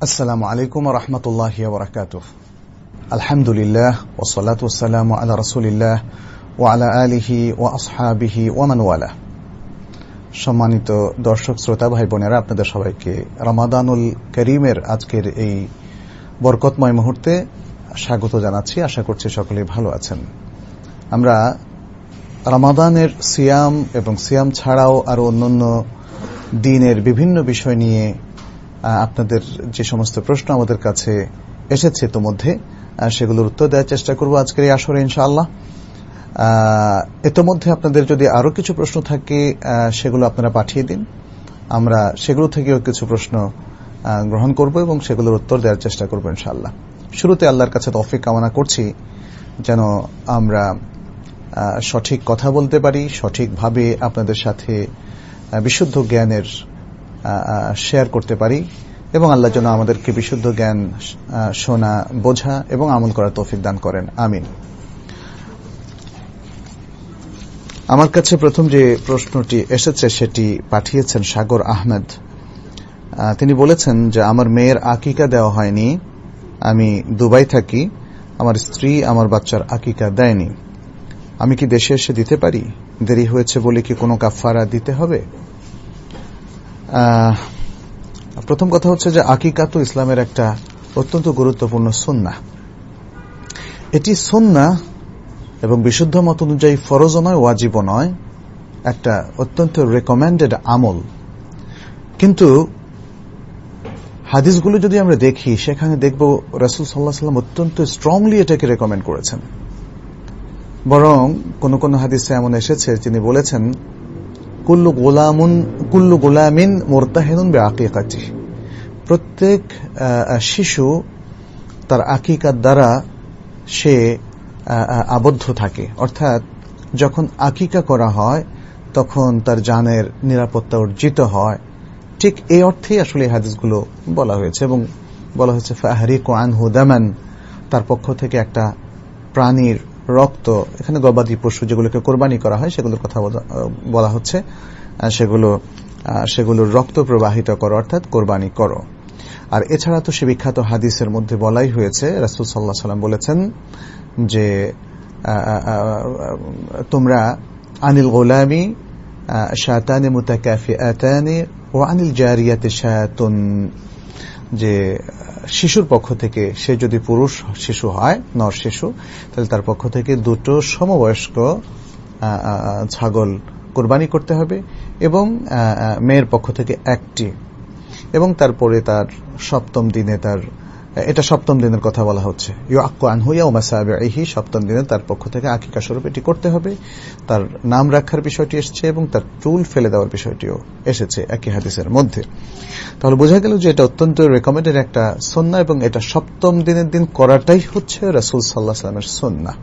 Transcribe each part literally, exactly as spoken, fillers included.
আসসালামু আলাইকুম ওয়া রাহমাতুল্লাহি ওয়া বারাকাতুহু। আলহামদুলিল্লাহ ওয়া সলাতু ওয়া সালামু আলা রাসূলিল্লাহ ওয়া আলা আলিহি ওয়া আসহাবিহি ওয়া মান ওয়ালা। সম্মানিত দর্শক শ্রোতা ভাই বোনেরা, আপনাদের সবাইকে রমাদানুল করিমের আজকের এই বরকতময় মুহূর্তে স্বাগত জানাচ্ছি। আশা করছি সকলেই ভালো আছেন। আমরা রমাদানের সিয়াম এবং সিয়াম ছাড়াও আরো অন্যান্য দিনের বিভিন্ন বিষয় নিয়ে আপনাদের যে সমস্ত প্রশ্ন আমাদের কাছে এসেছে ইতোমধ্যে সেগুলোর উত্তর দেওয়ার চেষ্টা করব আজকের এই আসরে ইনশাআল্লাহ। ইতোমধ্যে আপনাদের যদি আরো কিছু প্রশ্ন থাকে সেগুলো আপনারা পাঠিয়ে দিন, আমরা সেগুলো থেকেও কিছু প্রশ্ন গ্রহণ করব এবং সেগুলোর উত্তর দেওয়ার চেষ্টা করব ইনশাআল্লাহ। শুরুতে আল্লাহর কাছে তৌফিক কামনা করছি যেন আমরা সঠিক কথা বলতে পারি, সঠিকভাবে আপনাদের সাথে বিশুদ্ধ জ্ঞানের শেয়ার করতে পারি এবং আল্লাহ যেন আমাদেরকে বিশুদ্ধ জ্ঞান শোনা, বোঝা এবং আমল করার তৌফিক দান করেন, আমিন। আমার কাছে প্রথম যে প্রশ্নটি এসেছে সেটি পাঠিয়েছেন সাগর আহমেদ। তিনি বলেছেন যে আমার মেয়ের আকিকা দেওয়া হয়নি, আমি দুবাই থাকি, আমার স্ত্রী আমার বাচ্চার আকিকা দেয়নি, আমি কি দেশে এসে দিতে পারি? দেরি হয়েছে বলে কি কোনো কাফারা দিতে হবে? প্রথম কথা হচ্ছে যে আকিকা তো ইসলামের একটা অত্যন্ত গুরুত্বপূর্ণ সুন্নাহ। এটি সুন্নাহ এবং বিশুদ্ধ মত অনুযায়ী ফরজ নয়, ওয়াজিব নয়, একটা অত্যন্ত রেকমেন্ডেড আমল। কিন্তু হাদিসগুলো যদি আমরা দেখি সেখানে দেখব রাসূল সাল্লাল্লাহু আলাইহি ওয়াসাল্লাম অত্যন্ত স্ট্রংলি এটাকে রেকমেন্ড করেছেন। বরং কোন কোন হাদিসে এমন এসেছে তিনি বলেছেন কুল্লু গোলামুন কুল্লু গোলামিন মুরতাহিনুন বিআকিকাতিহি, প্রত্যেক শিশু তার আকিকার দ্বারা সে আবদ্ধ থাকে, অর্থাৎ যখন আকিকা করা হয় তখন তার জানের নিরাপত্তা অর্জিত হয়। ঠিক এই অর্থেই আসলে এই হাদিসগুলো বলা হয়েছে এবং বলা হয়েছে ফাহরিকু আনহু দামান, তার পক্ষ থেকে একটা প্রাণীর রক্ত, এখানে গবাদি পশু যেগুলোকে কোরবানি করা হয় সেগুলোর কথা বলা হচ্ছে, সেগুলো সেগুলোর রক্ত প্রবাহিত করো, অর্থাৎ কোরবানি করো। আর এছাড়া তো সে বিখ্যাত হাদিসের মধ্যে বলাই হয়েছে, রাসূল সাল্লাল্লাহু আলাইহি ওয়াসাল্লাম বলেছেন যে তোমরা আনিল গোলামি শাতানি মুতাকাফিআতানি ওয়া আনিল জারিয়াতি শাতুন, যে শিশুর পক্ষ থেকে, সে যদি পুরুষ শিশু হয়, নর শিশু, তাহলে তার পক্ষ থেকে দুটো সমবয়স্ক ছাগল কোরবানি করতে হবে এবং মেয়ের পক্ষ থেকে একটি, এবং তারপরে তার সপ্তম দিনে, তার এটা সপ্তম দিনের কথা বলা হচ্ছে, ইউআক্কু আনহু ইয়াওমা সাবিহি, সপ্তম দিনে তার পক্ষ থেকে আকিকা স্বরূপ এটি করতে হবে। তার নাম রাখার বিষয়টি এসেছে এবং তার চুল ফেলে দেওয়ার বিষয়টিও এসেছে একই হাদিসের মধ্যে। তাহলে বোঝা গেল যে এটা অত্যন্ত রেকমেন্ডেড একটা সুন্নাহ এবং এটা সপ্তম দিনের দিন করাটাই হচ্ছে রাসূল সাল্লাল্লাহু আলাইহি ওয়াসাল্লামের সুন্নাহ।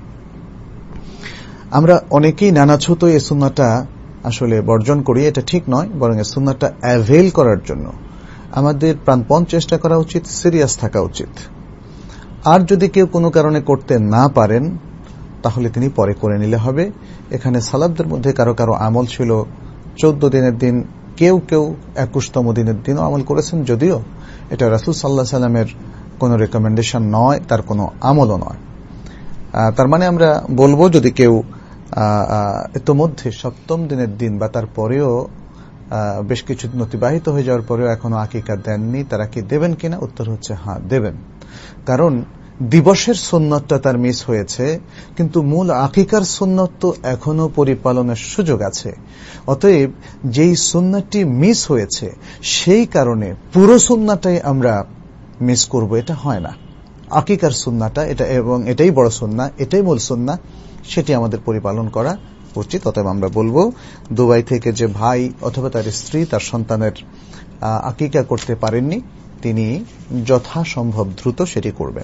আমরা অনেকেই নানা ছোট এই সুন্নাহটা আসলে বর্জন করি, এটা ঠিক নয়, বরং এই সুন্নাহটা অ্যাভেল করার জন্য আমাদের প্রাণপণ চেষ্টা করা উচিত, সিরিয়াস থাকা উচিত। আর যদি কেউ কোনো কারণে করতে না পারেন তাহলে তিনি পরে করে নিলে হবে। এখানে সালাফদের মধ্যে কারো কারো আমল ছিল চোদ্দ দিনের দিন, কেউ কেউ একুশতম দিনের দিনও আমল করেছেন, যদিও এটা রাসূল সাল্লাল্লাহু আলাইহি ওয়াসাল্লামের কোনো রেকমেন্ডেশন নয়, তার কোনো আমলও নয়। তার মানে আমরা বলবো যদি কেউ ইতোমধ্যে সপ্তম দিনের দিন বা তার পরেও বেশ কিছুদিন অতিবাহিত হয়ে যাওয়ার পরেও এখনো আকিকা দেননি, তারা কি দেবেন কিনা? উত্তর হচ্ছে হ্যাঁ, দেবেন। কারণ দিবসের সুন্নতটা তার মিস হয়েছে, কিন্তু মূল আকিকার সুন্নত তো এখনো পরিপালনের সুযোগ আছে। অতএব যেই সুন্নতটি মিস হয়েছে সেই কারণে পুরো সুন্নাটাই আমরা মিস করব, এটা হয় না। আকিকার সুন্নাটা এটা, এবং এটাই বড় সুন্নাহ, এটাই মূল সুন্নাহ, সেটি আমাদের পরিপালন করা উচিত। অতএব আমরা বলবো দুবাই থেকে যে ভাই অথবা তার স্ত্রী তার সন্তানের আকিকা করতে পারেননি, তিনি যথাসম্ভব দ্রুত সেটি করবেন।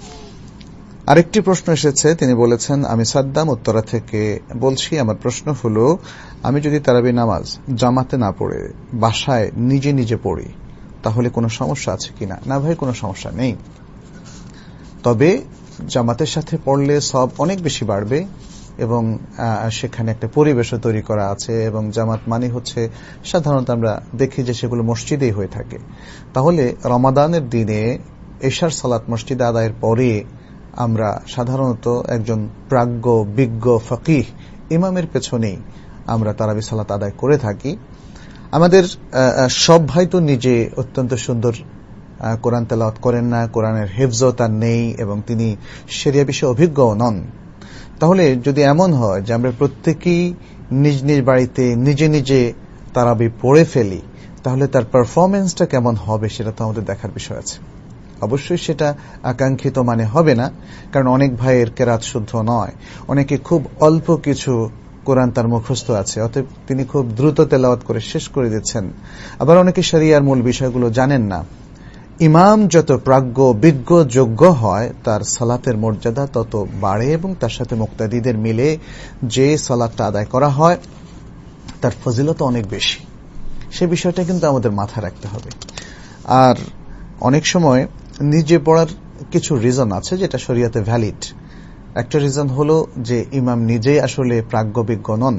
আরেকটি প্রশ্ন এসেছে, তিনি বলেছেন আমি সাদ্দাম উত্তরা থেকে বলছি, আমার প্রশ্ন হলো আমি যদি তারাবি নামাজ জামাতে না পড়ে বাসায় নিজে নিজে পড়ি তাহলে কোনো সমস্যা আছে কিনা? না ভাই, কোনো সমস্যা নেই, তবে জামাতের সাথে পড়লে সব অনেক বেশি বাড়বে এবং সেখানে একটা পরিবেশও তৈরি করা আছে, এবং জামাত মানে হচ্ছে সাধারণত আমরা দেখি যে সেগুলো মসজিদেই হয়ে থাকে। তাহলে রমাদানের দিনে এশার সালাত মসজিদে আদায়ের পরে আমরা সাধারণত একজন প্রাজ্ঞ বিজ্ঞ ফকিহ ইমামের পেছনেই আমরা তারাবি সালাত আদায় করে থাকি। আমাদের সব ভাই তো নিজে অত্যন্ত সুন্দর কোরআন তেলাওয়াত করেন না, কোরআনের হিফজও তার নেই, এবং তিনি শরিয়া বিষয়ে অভিজ্ঞও নন। তাহলে যদি এমন হয় যে আমরা প্রত্যেকেই নিজ নিজ বাড়িতে নিজে নিজে তারাবি পড়ে ফেলি, তাহলে তার পারফরমেন্সটা কেমন হবে সেটা তো আমাদের দেখার বিষয় আছে। অবশ্যই সেটা আকাঙ্ক্ষিত মানে হবে না, কারণ অনেক ভাইয়ের কেরাত শুদ্ধ নয়, অনেকে খুব অল্প কিছু কোরআন তার মুখস্থ আছে, অতএব তিনি খুব দ্রুত তেলাওয়াত করে শেষ করে দিচ্ছেন। আবার অনেকে শরিয়ার মূল বিষয়গুলো জানেন না। ইমাম যত প্রাজ্ঞ বিজ্ঞ যোগ্য হয় তার সালাতের মর্যাদা তত বাড়ে, এবং তার সাথে মুক্তাদিদের মিলে যে সালাতটা আদায় করা হয় তার ফজিলত অনেক বেশি। সে বিষয়টা কিন্তু আমাদের মাথায় রাখতে হবে। আর অনেক সময় নিজে পড়ার কিছু রিজন আছে যেটা শরিয়াতে ভ্যালিড। একটা রিজন হলো যে ইমাম নিজেই আসলে প্রাজ্ঞবিজ্ঞ নন,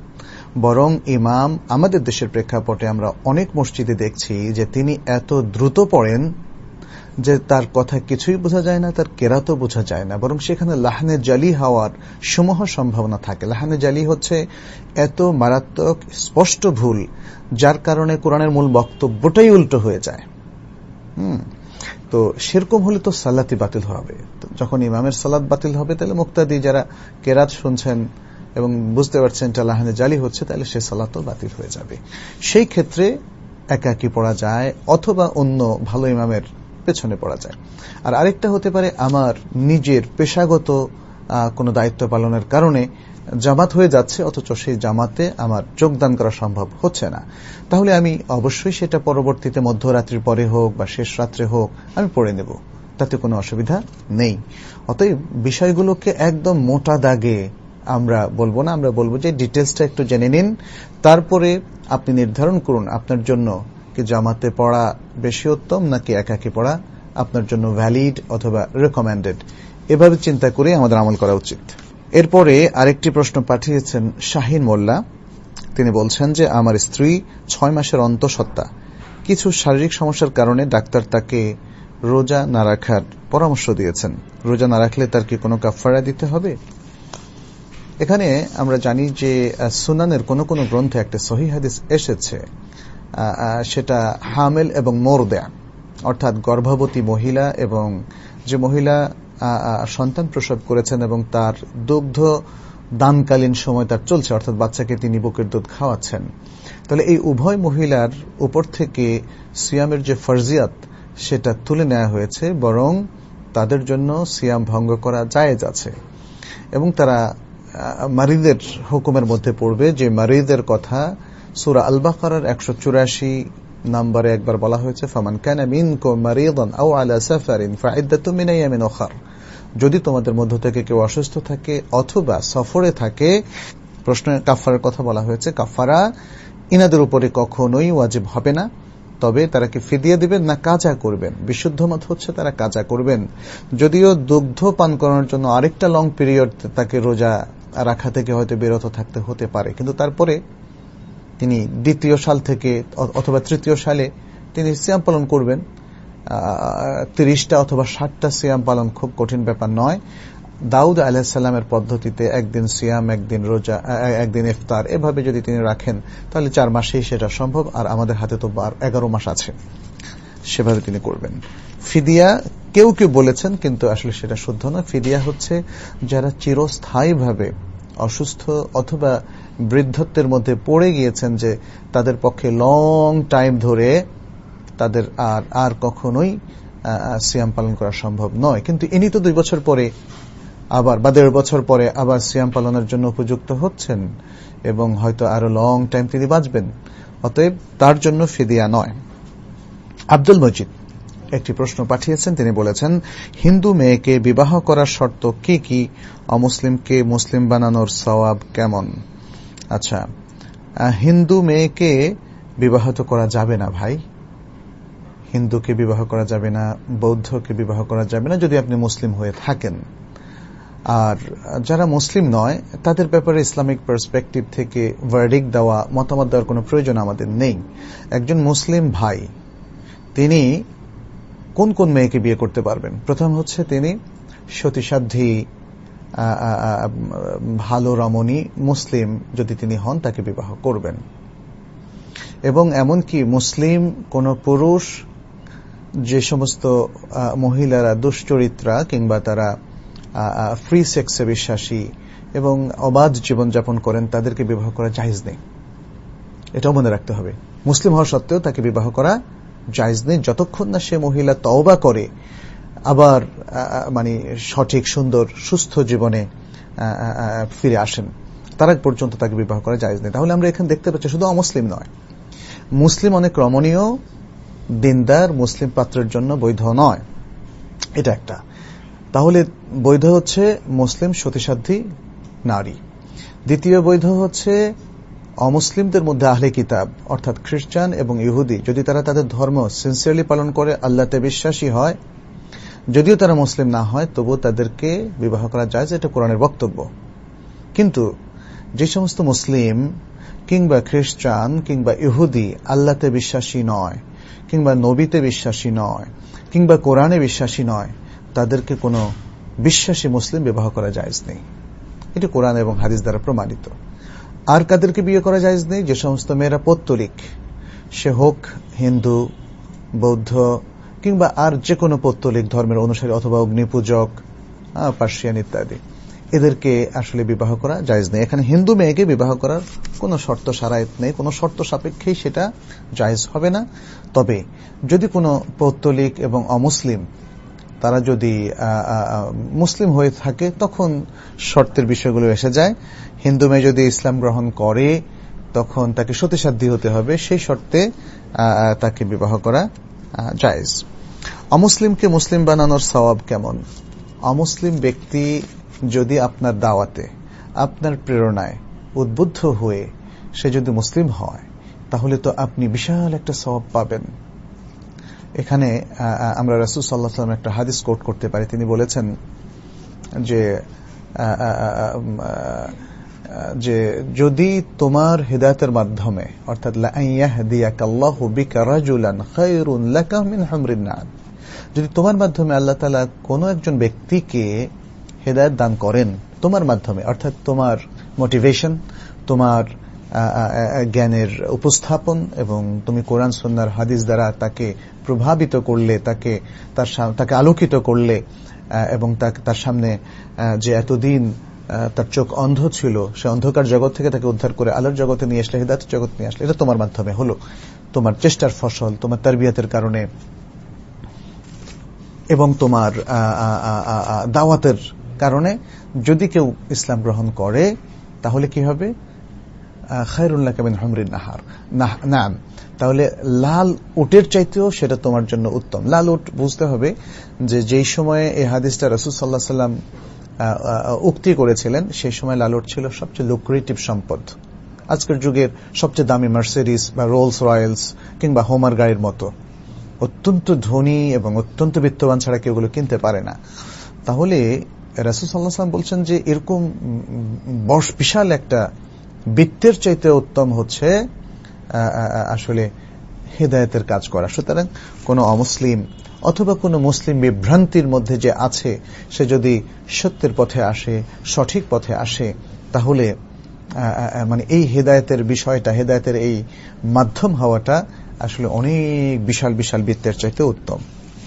বরং ইমাম আমাদের দেশের প্রেক্ষাপটে আমরা অনেক মসজিদে দেখছি যে তিনি এত দ্রুত পড়েন যে তার কথা কিছুই বোঝা যায় না, তার কেরাতও বোঝা যায় না, বরং সেখানে লাহানে জালি হওয়ার সমূহ সম্ভাবনা থাকে। লাহানে জালি হচ্ছে এত মারাত্মক স্পষ্ট ভুল যার কারণে কোরআনের মূল বক্তব্যটাই উল্টো হয়ে যায়। হুম তো সেরকম হলে তো সালাতই বাতিল হবে। যখন ইমামের সালাত বাতিল হবে, তাহলে মুক্তাদি যারা কেরাত শুনছেন এবং বুঝতে পারছেন এটা লাহানে জালি হচ্ছে, তাহলে সে সালাতও বাতিল হয়ে যাবে। সেই ক্ষেত্রে একাকী পড়া যায়, অথবা অন্য ভালো ইমামের পেছনে পড়া যায়। আর আরেকটা হতে পারে আমার নিজের পেশাগত কোনো দায়িত্ব পালনের কারণে জামাত হয়ে যাচ্ছে, অথচ সেই জামাতে আমার যোগদান করা সম্ভব হচ্ছে না, তাহলে আমি অবশ্যই সেটা পরবর্তীতে মধ্যরাত্রির পরে হোক বা শেষ রাত্রে হোক আমি পড়ে নেব, তাতে কোনো অসুবিধা নেই। অতএব বিষয়গুলোকে একদম মোটা দাগে আমরা বলবো না, আমরা বলবো যে ডিটেলসটা একটু জেনে নিন, তারপরে আপনি নির্ধারণ করুন আপনার জন্য কি জামাতে পড়া বেশি উত্তম নাকি একাকী পড়া আপনার জন্য ভ্যালিড অথবা রেকমেন্ডেড। এভাবে চিন্তা করে আমাদের আমল করা উচিত। এরপরে আরেকটি প্রশ্ন পাঠিয়েছেন শাহিন মোল্লা। তিনি বলছেন যে আমার স্ত্রী ছয় মাসের অন্তঃসত্ত্বা, কিছু শারীরিক সমস্যার কারণে ডাক্তার তাকে রোজা না রাখার পরামর্শ দিয়েছেন। রোজা না রাখলে তার কি কোনো কাফারা দিতে হবে? এখানে আমরা জানি যে সুনানের কোন কোন গ্রন্থে একটা সহিহ হাদিস এসেছে, সেটা হামেল এবং মোরদা, অর্থাৎ গর্ভবতী মহিলা এবং যে মহিলা সন্তান প্রসব করেছেন এবং তার দুগ্ধ দানকালীন সময় তার চলছে, অর্থাৎ বাচ্চাকে তিনি বুকের দুধ খাওয়াচ্ছেন। তাহলে এই উভয় মহিলার উপর থেকে সিয়ামের যে ফরজিয়াত সেটা তুলে নেওয়া হয়েছে, বরং তাদের জন্য সিয়াম ভঙ্গ করা জায়েজ আছে, এবং তারা মারিদের হুকুমের মধ্যে পড়বে। যে মারিদের কথা সূরা আল বাকারার একশো চুরাশি নম্বরে একবার বলা হয়েছে, ফামান কানা মিনকুম মারিদান আও আলা সাফারিন ফাইদ্দাতুম মিন আইয়ামিন উখর। যদি তোমাদের মধ্য থেকে কেউ অসুস্থ থাকে অথবা সফরে থাকে, প্রশ্ন কাফারার কথা বলা হয়েছে, কাফারা ইনাদের উপরে কখনোই ওয়াজিব হবে না, তবে তারা কি ফিদিয়া দিবেন না কাজা করবেন? বিশুদ্ধ মত হচ্ছে তারা কাজা করবেন। যদিও দুগ্ধ পান করানোর জন্য আরেকটা লং পিরিয়ড তাকে রোজা রাখা থেকে হয়তো বিরত থাকতে হতে পারে, কিন্তু তারপরে তিনি দ্বিতীয় সাল থেকে অথবা তৃতীয় সালে তিনি সিয়াম পালন করবেন। তিরিশটা অথবা ষাটটা সিয়াম পালন খুব কঠিন ব্যাপার নয়। দাউদ আলাইহিস সালামের পদ্ধতিতে একদিন সিয়াম, একদিন রোজা, একদিন ইফতার, এভাবে যদি তিনি রাখেন তাহলে চার মাসেই সেটা সম্ভব। আর আমাদের হাতে তো এগারো মাস আছে, সেভাবে তিনি করবেন। ফিদিয়া কেউ কেউ বলেছেন, কিন্তু আসলে সেটা শুদ্ধ নয়। ফিদিয়া হচ্ছে যারা চিরস্থায়ীভাবে অসুস্থ অথবা বৃদ্ধত্বের মধ্যে পড়ে গিয়েছেন, যে তাদের পক্ষে লং টাইম ধরে তাদের আর আর কখনোই সিয়াম পালন করা সম্ভব নয়, কিন্তু ইনি তো দুই বছর পরে আবার বা দেড় বছর পরে আবার সিয়াম পালনের জন্য উপযুক্ত হচ্ছেন, এবং হয়তো আরো লং টাইম তিনি বাঁচবেন, অতএব তার জন্য ফিদিয়া নয়। আব্দুল মজিদ একটি প্রশ্ন পাঠিয়েছেন। তিনি বলেছেন, হিন্দু মেয়েকে বিবাহ করার শর্ত কি কি? অমুসলিমকে মুসলিম বানানোর সওয়াব কেমন? আচ্ছা, হিন্দু মেয়েকে বিবাহ তো করা যাবে না ভাই, হিন্দুকে বিবাহ করা যাবে না, বৌদ্ধকে বিবাহ করা যাবে না যদি আপনি মুসলিম হয়ে থাকেন। আর যারা মুসলিম নয় তাদের ব্যাপারে ইসলামিক পার্সপেক্টিভ থেকে ভার্ডিক্ট দেওয়া, মতামত দেওয়ার কোনো প্রয়োজন আমাদের নেই। একজন মুসলিম ভাই তিনি কোন কোন মেয়েকে বিয়ে করতে পারবেন? প্রথম হচ্ছে তিনি সতীসাধ্যী ভালো রমণী মুসলিম যদি তিনি হন তাকে বিবাহ করবেন। এবং এমনকি মুসলিম কোন পুরুষ, যে সমস্ত মহিলারা দুশ্চরিত্রা কিংবা তারা ফ্রি সেক্সে বিশ্বাসী এবং অবাধ জীবনযাপন করেন তাদেরকে বিবাহ করা জায়েজ নেই। এটাও মনে রাখতে হবে। মুসলিম হওয়া সত্ত্বেও তাকে বিবাহ করা জায়েজ নেই যতক্ষণ না সে মহিলা তওবা করে আবার মানে সঠিক সুন্দর সুস্থ জীবনে ফিরে আসেন, তার আগ পর্যন্ত তাকে বিবাহ করা জায়েজ নেই। তাহলে আমরা এখানে দেখতে পাচ্ছি শুধু অমুসলিম নয়, মুসলিম অনেক রমণীয় দিনদার মুসলিম পাত্রের জন্য বৈধ নয়, এটা একটা। তাহলে বৈধ হচ্ছে মুসলিম সতীসাধ্যী নারী। দ্বিতীয় বৈধ হচ্ছে অমুসলিমদের মধ্যে আহলে কিতাব অর্থাৎ খ্রিস্টান এবং ইহুদি, যদি তারা তাদের ধর্ম সিনসিয়ারলি পালন করে, আল্লাহতে বিশ্বাসী হয়, যদিও তারা মুসলিম না হয় তবুও তাদেরকে বিবাহ করা যায়, এটা কোরআনের বক্তব্য। কিন্তু যে সমস্ত মুসলিম কিংবা খ্রিস্টান কিংবা ইহুদি আল্লাহতে বিশ্বাসী নয়, কিংবা নবীতে বিশ্বাসী নয়, কিংবা কোরআনে বিশ্বাসী নয়, তাদেরকে কোনো বিশ্বাসী মুসলিম বিবাহ করা জায়েজ নেই। এটি কোরআন এবং হাদিস দ্বারা প্রমাণিত। আর কাদেরকে বিয়ে করা জায়েজ নেই? যে সমস্ত মেয়েরা পৌত্তলিক, সে হোক হিন্দু, বৌদ্ধ কিংবা আর যে কোনো পৌত্তলিক ধর্মের অনুসারী অথবা অগ্নিপূজক, পার্সিয়ান ইত্যাদি, এদেরকে আসলে বিবাহ করা জায়েজ নেই। এখানে হিন্দু মেয়েকে বিবাহ করার কোনো শর্ত শারায়েত নেই, কোনো শর্ত সাপেক্ষেই সেটা জায়েজ হবে না। তবে যদি কোনো পৌত্তলিক এবং অমুসলিম তারা যদি মুসলিম হয়ে থাকে তখন শর্তের বিষয়গুলো এসে যায়। হিন্দু মেয়ে যদি ইসলাম গ্রহণ করে তখন তাকে সতীসাধ্যী হতে হবে, সেই শর্তে তাকে বিবাহ করা জায়েজ। অমুসলিমকে মুসলিম বানানোর সওয়াব কেমন? অমুসলিম ব্যক্তি যদি আপনার দাওয়াতে, আপনার প্রেরণায় উদ্বুদ্ধ হয়ে সে যদি মুসলিম হয় তাহলে তো আপনি বিশাল একটা সওয়াব পাবেন। এখানে আমরা রাসূল সাল্লাল্লাহু আলাইহি ওয়াসাল্লাম একটা হাদিস কোট করতে পারি। তিনি বলেছেন যে যে যদি তোমার হিদায়াতের মাধ্যমে, অর্থাৎ লা ইয়াহদিয়াকাল্লাহু বিকা রাজুলান খায়রুন লাকা মিন হুমরিন না'ম, যদি তোমার মাধ্যমে আল্লাহ তাআলা কোন একজন ব্যক্তিকে হিদায়াত দান করেন তোমার মাধ্যমে, অর্থাৎ তোমার মোটিভেশন, তোমার জ্ঞানের উপস্থাপন এবং তুমি কোরআন সুন্নাহর হাদিস দ্বারা তাকে প্রভাবিত করলে, তাকে তার তাকে আলোকিত করলে এবং তার সামনে যে এতদিন তার চোখ অন্ধ ছিল সে অন্ধকার জগৎ থেকে তাকে উদ্ধার করে আলোর জগতে নিয়ে আসলে, হিদায়াতের জগৎ নিয়ে আসলে, এটা তোমার মাধ্যমে হলো, তোমার চেষ্টার ফসল, তোমার তারবিয়াতের কারণে এবং তোমার দাওয়াতের কারণে যদি কেউ ইসলাম গ্রহণ করে তাহলে কি হবে? খায়রুন লাকা মিন হুমরিন নাহার নাম, তাহলে লাল উটের চাইতেও সেটা তোমার জন্য উত্তম। লাল উট বুঝতে হবে যে যেই সময়ে এই হাদিসটা রাসূল সাল্লাল্লাহু আলাইহি ওয়াসাল্লাম উক্তি করেছিলেন সেই সময় লাল উট ছিল সবচেয়ে লুক্রেটিভ সম্পদ। আজকের যুগের সবচেয়ে দামি মার্সিডিজ বা রোলস রয়েলস কিংবা হোমার গাড়ির মতো অত্যন্ত ধনী এবং অত্যন্ত বিত্তবান ছাড়া কেউ এগুলো কিনতে পারে না। তাহলে রাসূল সাল্লাল্লাহু আলাইহি ওয়াসাল্লাম বলছেন যে এরকম বর্ষ বিশাল একটা বিত্তের চাইতে উত্তম হচ্ছে আসলে হিদায়াতের কাজ করা। সুতরাং কোন অমুসলিম অথবা কোন মুসলিম বিভ্রান্তির মধ্যে যে আছে সে যদি সত্যের পথে আসে, সঠিক পথে আসে, তাহলে মানে এই হিদায়াতের বিষয়টা, হিদায়াতের এই মাধ্যম হওয়াটা আসলে অনেক বিশাল বিশাল বিত্তের চাইতে উত্তম।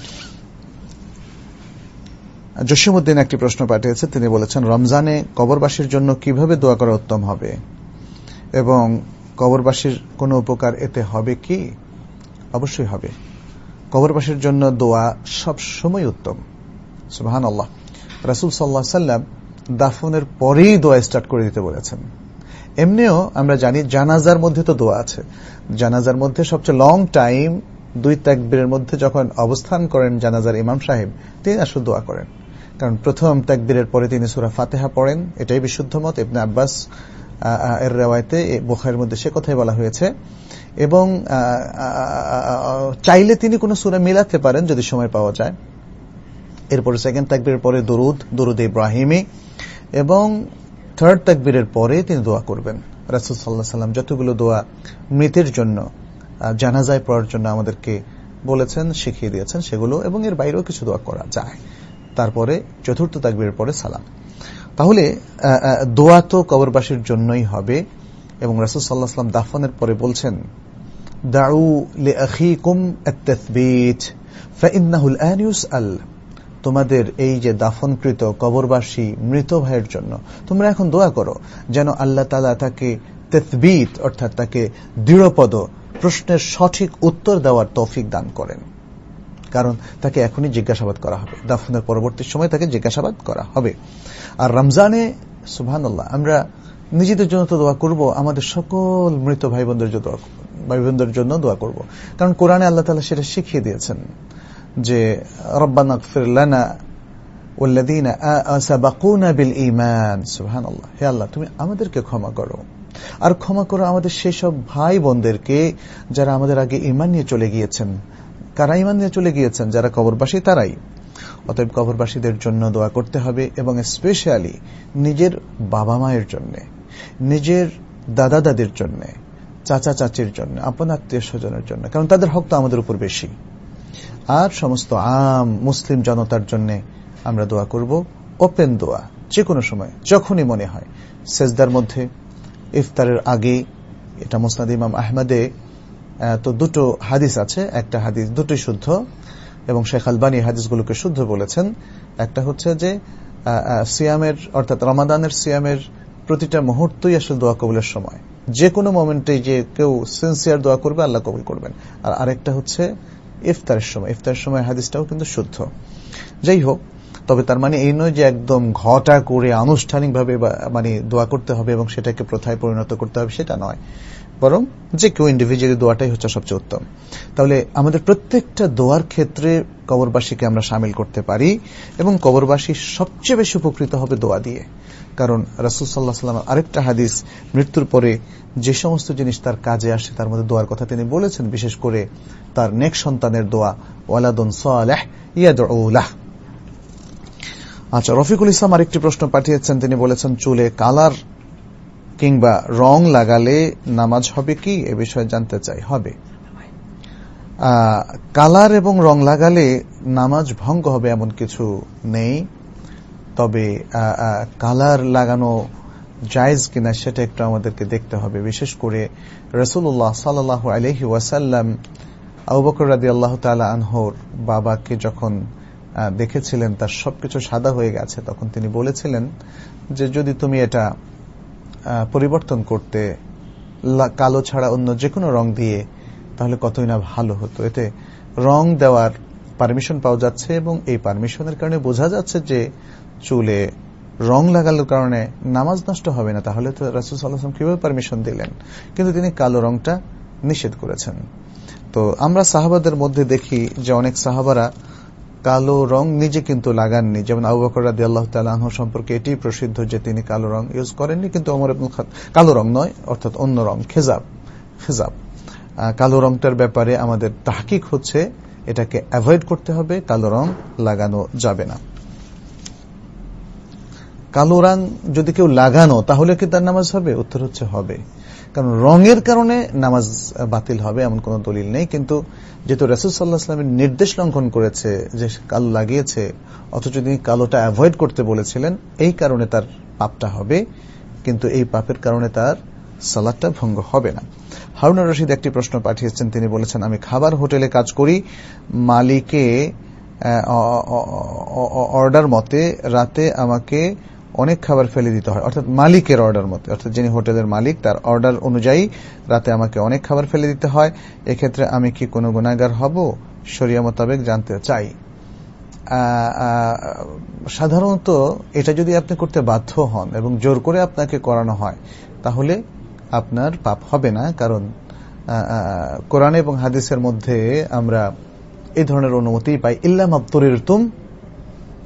জসিমউদ্দিন একটি প্রশ্ন পাঠিয়েছে, তিনি বলেছেন রমজানে কবরবাসীর জন্য কিভাবে দোয়া করা উত্তম হবে এবং কবরবাসীর কোনো উপকার এতে হবে কি? অবশ্যই হবে। কবরবাসীর জন্য দোয়া সব সময় উত্তম। সুবহানাল্লাহ। রাসূল সাল্লাল্লাহু আলাইহি ওয়াসাল্লাম দাফনের পরেই দোয়া স্টার্ট করে দিতে বলেছেন। এমনিও আমরা জানি জানাজার মধ্যে তো দোয়া আছে, জানাজার মধ্যে সবচেয়ে লং টাইম দুই তাকবীরের মধ্যে যখন অবস্থান করেন জানাজার ইমাম সাহেব, তিনি আসলে দোয়া করেন, কারণ প্রথম তাকবীরের পরে তিনি সূরা ফাতিহা পড়েন, এটাই বিশুদ্ধ মত। ইবনে আব্বাস এর রিওয়ায়াতে বুখারীর মধ্যে সে কথাই বলা হয়েছে। এবং চাইলে তিনি কোন সূরা মিলাতে পারেন যদি সময় পাওয়া যায়। এরপরে সেকেন্ড তাকবীরের পরে দরুদ, দরুদ ইব্রাহিমি এবং থার্ড তাকবীরের পরে তিনি দোয়া করবেন। রাসূল সাল্লাল্লাহু আলাইহি ওয়াসাল্লাম যতগুলো দোয়া মৃতের জন্য, জানাজায় পড়ার জন্য আমাদেরকে বলেছেন, শিখিয়ে দিয়েছেন সেগুলো, এবং এর বাইরেও কিছু দোয়া করা যায়। তারপরে চতুর্থ তাকবীরের পরে সালাম। তাহলে দোয়া তো কবরবাসীর জন্যই হবে। এবং রাসূল সাল্লাল্লাহু আলাইহি ওয়াসাল্লাম দাফনের পরে বলছেন, দাউ লিআখিকুম আত-তাসবীত ফাইন্নাহু আল-আন ইউসআল। তোমাদের এই যে দাফনকৃত কবরবাসী মৃত ভাইয়ের জন্য তোমরা এখন দোয়া করো যেন আল্লাহ তাআলা তাকে তাসবীত অর্থাৎ তাকে দৃঢ়পদ প্রশ্নের সঠিক উত্তর দেওয়ার তৌফিক দান করেন, কারণ তাকে এখনই জিজ্ঞাসাবাদ করা হবে, দাফনের পরবর্তী সময় তাকে জিজ্ঞাসাবাদ করা হবে। আর রমজানে সুবহানাল্লাহ আমরা নিজেদের জন্য তো দোয়া করব, আমাদের সকল মৃত ভাই বোনদের জন্য ভাই বোনদের জন্য দোয়া করব, কারণ কোরআনে আল্লাহ তাআলা সেটা শিখিয়ে দিয়েছেন যে রব্বানা ইগফির লানা ওয়াল্লাযীনা সাবাকুনা বিল ঈমান। সুবহানাল্লাহ, হে আল্লাহ তুমি আমাদেরকে ক্ষমা করো, আর ক্ষমা করো আমাদের সেই সব ভাই বোনদেরকে যারা আমাদের আগে ঈমান নিয়ে চলে গিয়েছেন। কারা ঈমান নিয়ে চলে গিয়েছেন? যারা কবরবাসী, তারাই। অতএব কবরবাসীদের জন্য দোয়া করতে হবে, এবং স্পেশালি নিজের বাবা মায়ের জন্য, নিজের দাদা দাদির জন্য, চাচা চাচির জন্য, আপন আত্মীয় স্বজনের জন্য, কারণ তাদের হক তো আমাদের উপর বেশি। আর সমস্ত আম মুসলিম জনতার জন্য আমরা দোয়া করব, ওপেন দোয়া, যে কোনো সময় যখনই মনে হয়। সেজদার মধ্যে, ইফতারের আগে, এটা মুসনাদ ইমাম আহমদে তো দুটো হাদিস আছে, একটা হাদিস দুটোই শুদ্ধ, এবং শেখ আলবানী হাদিসগুলোকে শুদ্ধ বলেছেন। একটা হচ্ছে যে সিয়ামের অর্থাৎ রমাদানের সিয়ামের প্রতিটা মুহূর্তই আসলে দোয়া কবুলের সময়, যে কোনো মোমেন্টে যে কেউ সিনসিয়ার দোয়া করবে আল্লাহ কবুল করবেন। আর আরেকটা হচ্ছে ইফতারের সময়, ইফতারের সময় হাদিসটাও কিন্তু শুদ্ধ। যাই হোক, তবে তার মানে এই নয় যে একদম ঘটা করে আনুষ্ঠানিকভাবে মানে দোয়া করতে হবে এবং সেটাকে প্রথায় পরিণত করতে হবে, সেটা নয়, বরং যে কেউ ইন্ডিভিজুয়ালি দোয়াটাই হচ্ছে সবচেয়ে উত্তম। তাহলে আমাদের প্রত্যেকটা দোয়ার ক্ষেত্রে কবরবাসীকে আমরা শামিল করতে পারি, এবং কবরবাসী সবচেয়ে বেশি উপকৃত হবে দোয়া দিয়ে। কারণ রাসূল সাল্লাল্লাহু আলাইহি ওয়াসাল্লাম আরেকটা হাদিস, মৃত্যুর পরে যে সমস্ত জিনিস তার কাজে আসে তার মধ্যে দোয়ার কথা তিনি বলেছেন, বিশেষ করে তার নেক সন্তানের দোয়া, ওয়ালাদুন সালিহ ইয়াদউ লাহ। আচ্ছা, রফিকুল ইসলাম আরেকটি প্রশ্ন পাঠিয়েছেন, তিনি বলেছেন চুলে কালার কিংবা রং লাগালে নামাজ হবে কি, এ বিষয়ে জানতে চাই। হবে, কালার এবং রং লাগালে নামাজ ভঙ্গ হবে এমন কিছু নেই, তবে কালার লাগানো জায়েজ কিনা সেটা একটু আমাদেরকে দেখতে হবে। বিশেষ করে রাসূলুল্লাহ সাল্লাল্লাহু আলাইহি ওয়াসাল্লাম আবু বকর রাদিয়াল্লাহু তাআলা আনহুর বাবাকে যখন দেখেছিলেন তার সবকিছু সাদা হয়ে গেছে, তখন তিনি বলেছিলেন যে যদি তুমি এটা পরিবর্তন করতে কালো ছাড়া অন্য যে কোনো রং দিয়ে, তাহলে কতই না ভালো হতো। এতে রং দেওয়ার পারমিশন পাওয়া যাচ্ছে, এবং এই পারমিশনের কারণে বোঝা যাচ্ছে যে চুলে রং লাগানোর কারণে নামাজ নষ্ট হবে না। তাহলে তো রাসূল সাল্লাল্লাহু আলাইহি ওয়াসাল্লাম কিভাবে পারমিশন দিলেন? কিন্তু তিনি কালো রংটা নিষেধ করেছেন। তো আমরা সাহাবাদের মধ্যে দেখি যে অনেক সাহাবারা কালো রং নিজে কিন্তু লাগাননি, যেমন আবু বকর রাদিয়াল্লাহু তাআলা আনহু সম্পর্কে এটি প্রসিদ্ধ যে তিনি কালো রং ইউজ করেননি, কিন্তু ওমর ইবনে খাত্তাব কালো রং নয়, অর্থাৎ অন্য রং, খেজাব খেজাব কালো রংটার ব্যাপারে আমাদের তাহকিক হচ্ছে এটাকে অ্যাভয়েড করতে হবে, কালো রং লাগানো যাবে না। কালো রং যদি কেউ লাগানো, তাহলে কি তার নামাজ হবে? উত্তর হচ্ছে হবে, কারণ রঙের কারণে নামাজ বাতিল হবে এমন কোন দলিল নেই। কিন্তু যেহেতু রাসূল সাল্লাল্লাহু আলাইহি ওয়াসাল্লামের নির্দেশ লঙ্ঘন করেছে যে কালো লাগিয়েছে, অথচ তিনি কালোটা অ্যাভয়েড করতে বলেছিলেন, এই কারণে তার পাপটা হবে, কিন্তু এই পাপের কারণে তার সালাতটা ভঙ্গ হবে না। হারুন রশিদ একটি প্রশ্ন পাঠিয়েছেন, তিনি বলেছেন আমি খাবার হোটেলে কাজ করি, মালিকে অর্ডার মতে রাতে আমাকে অনেক খাবার ফেলে দিতে হয়, অর্থাৎ মালিকের অর্ডার মতে, অর্থাৎ যিনি হোটেলের মালিক তার অর্ডার অনুযায়ী রাতে আমাকে অনেক খাবার ফেলে দিতে হয়, এক্ষেত্রে আমি কি কোনো গুনাহগার হব? শরিয়া মোতাবেক জানতে চাই। সাধারণত এটা যদি আপনি করতে বাধ্য হন এবং জোর করে আপনাকে করানো হয়, তাহলে আপনার পাপ হবে না, কারণ কোরআন এবং হাদিসের মধ্যে আমরা এই ধরনের অনুমতি পাই, ইল্লা মাবতুরিরতুম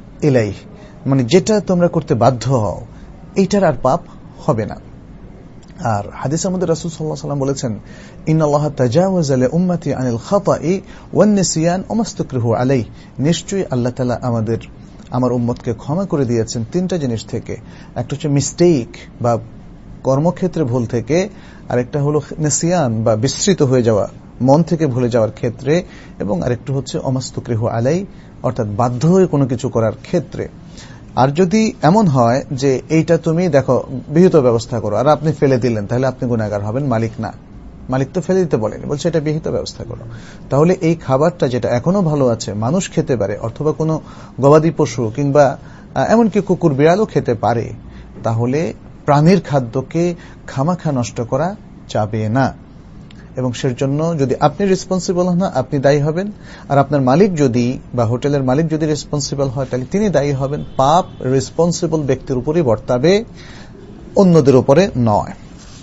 ইলাইহি, মানে যেটা তোমরা করতে বাধ্য হও এইটার আর পাপ হবে না। আর হাদিসের মধ্যে রাসূল সাল্লাল্লাহু আলাইহি ওয়াসাল্লাম বলেছেন, ইন্নাল্লাহা তাজাওয়াজা লি উম্মতি আনিল খাতাই ওয়ান নিসিয়ান ওয়া মাস্তাকরিহু আলাইহি, নিশ্চয়ই আল্লাহ তাআলা আমাদের আমার উম্মতকে ক্ষমা করে দিয়েছেন তিনটা জিনিস থেকে। একটা হচ্ছে মিস্টেক বা কর্মক্ষেত্রে ভুল থেকে, আরেকটা হলো নিসিয়ান বা বিস্মৃত হয়ে যাওয়া, মন থেকে ভুলে যাওয়ার ক্ষেত্রে, এবং আরেকটা হচ্ছে অমাস্তুকরিহু আলাই, অর্থাৎ বাধ্য হয়ে কোনো কিছু করার ক্ষেত্রে। আর যদি এমন হয় যে এইটা তুমি দেখো বিহিত ব্যবস্থা করো আর আপনি ফেলে দিলেন, তাহলে আপনি গুনাহগার হবেন, মালিক না। মালিক তো ফেলে দিতে বলেনি, বলছে এটা বিহিত ব্যবস্থা করো। তাহলে এই খাবারটা যেটা এখনো ভালো আছে, মানুষ খেতে পারে, অথবা কোনো গবাদি পশু কিংবা এমনকি কুকুর বিড়ালও খেতে পারে, তাহলে প্রাণীর খাদ্যকে খামাখা নষ্ট করা যাবে না। এবং সের জন্য যদি আপনি রেসপন্সিবল হন, আপনি দায়ী হবেন। আর আপনার মালিক যদি বা হোটেলের মালিক যদি রেসপন্সিবল হয়, তাহলে তিনি দায়ী হবেন। পাপ রেসপন্সিবল ব্যক্তির উপরই বর্তাবে, অন্যদের উপরে নয়।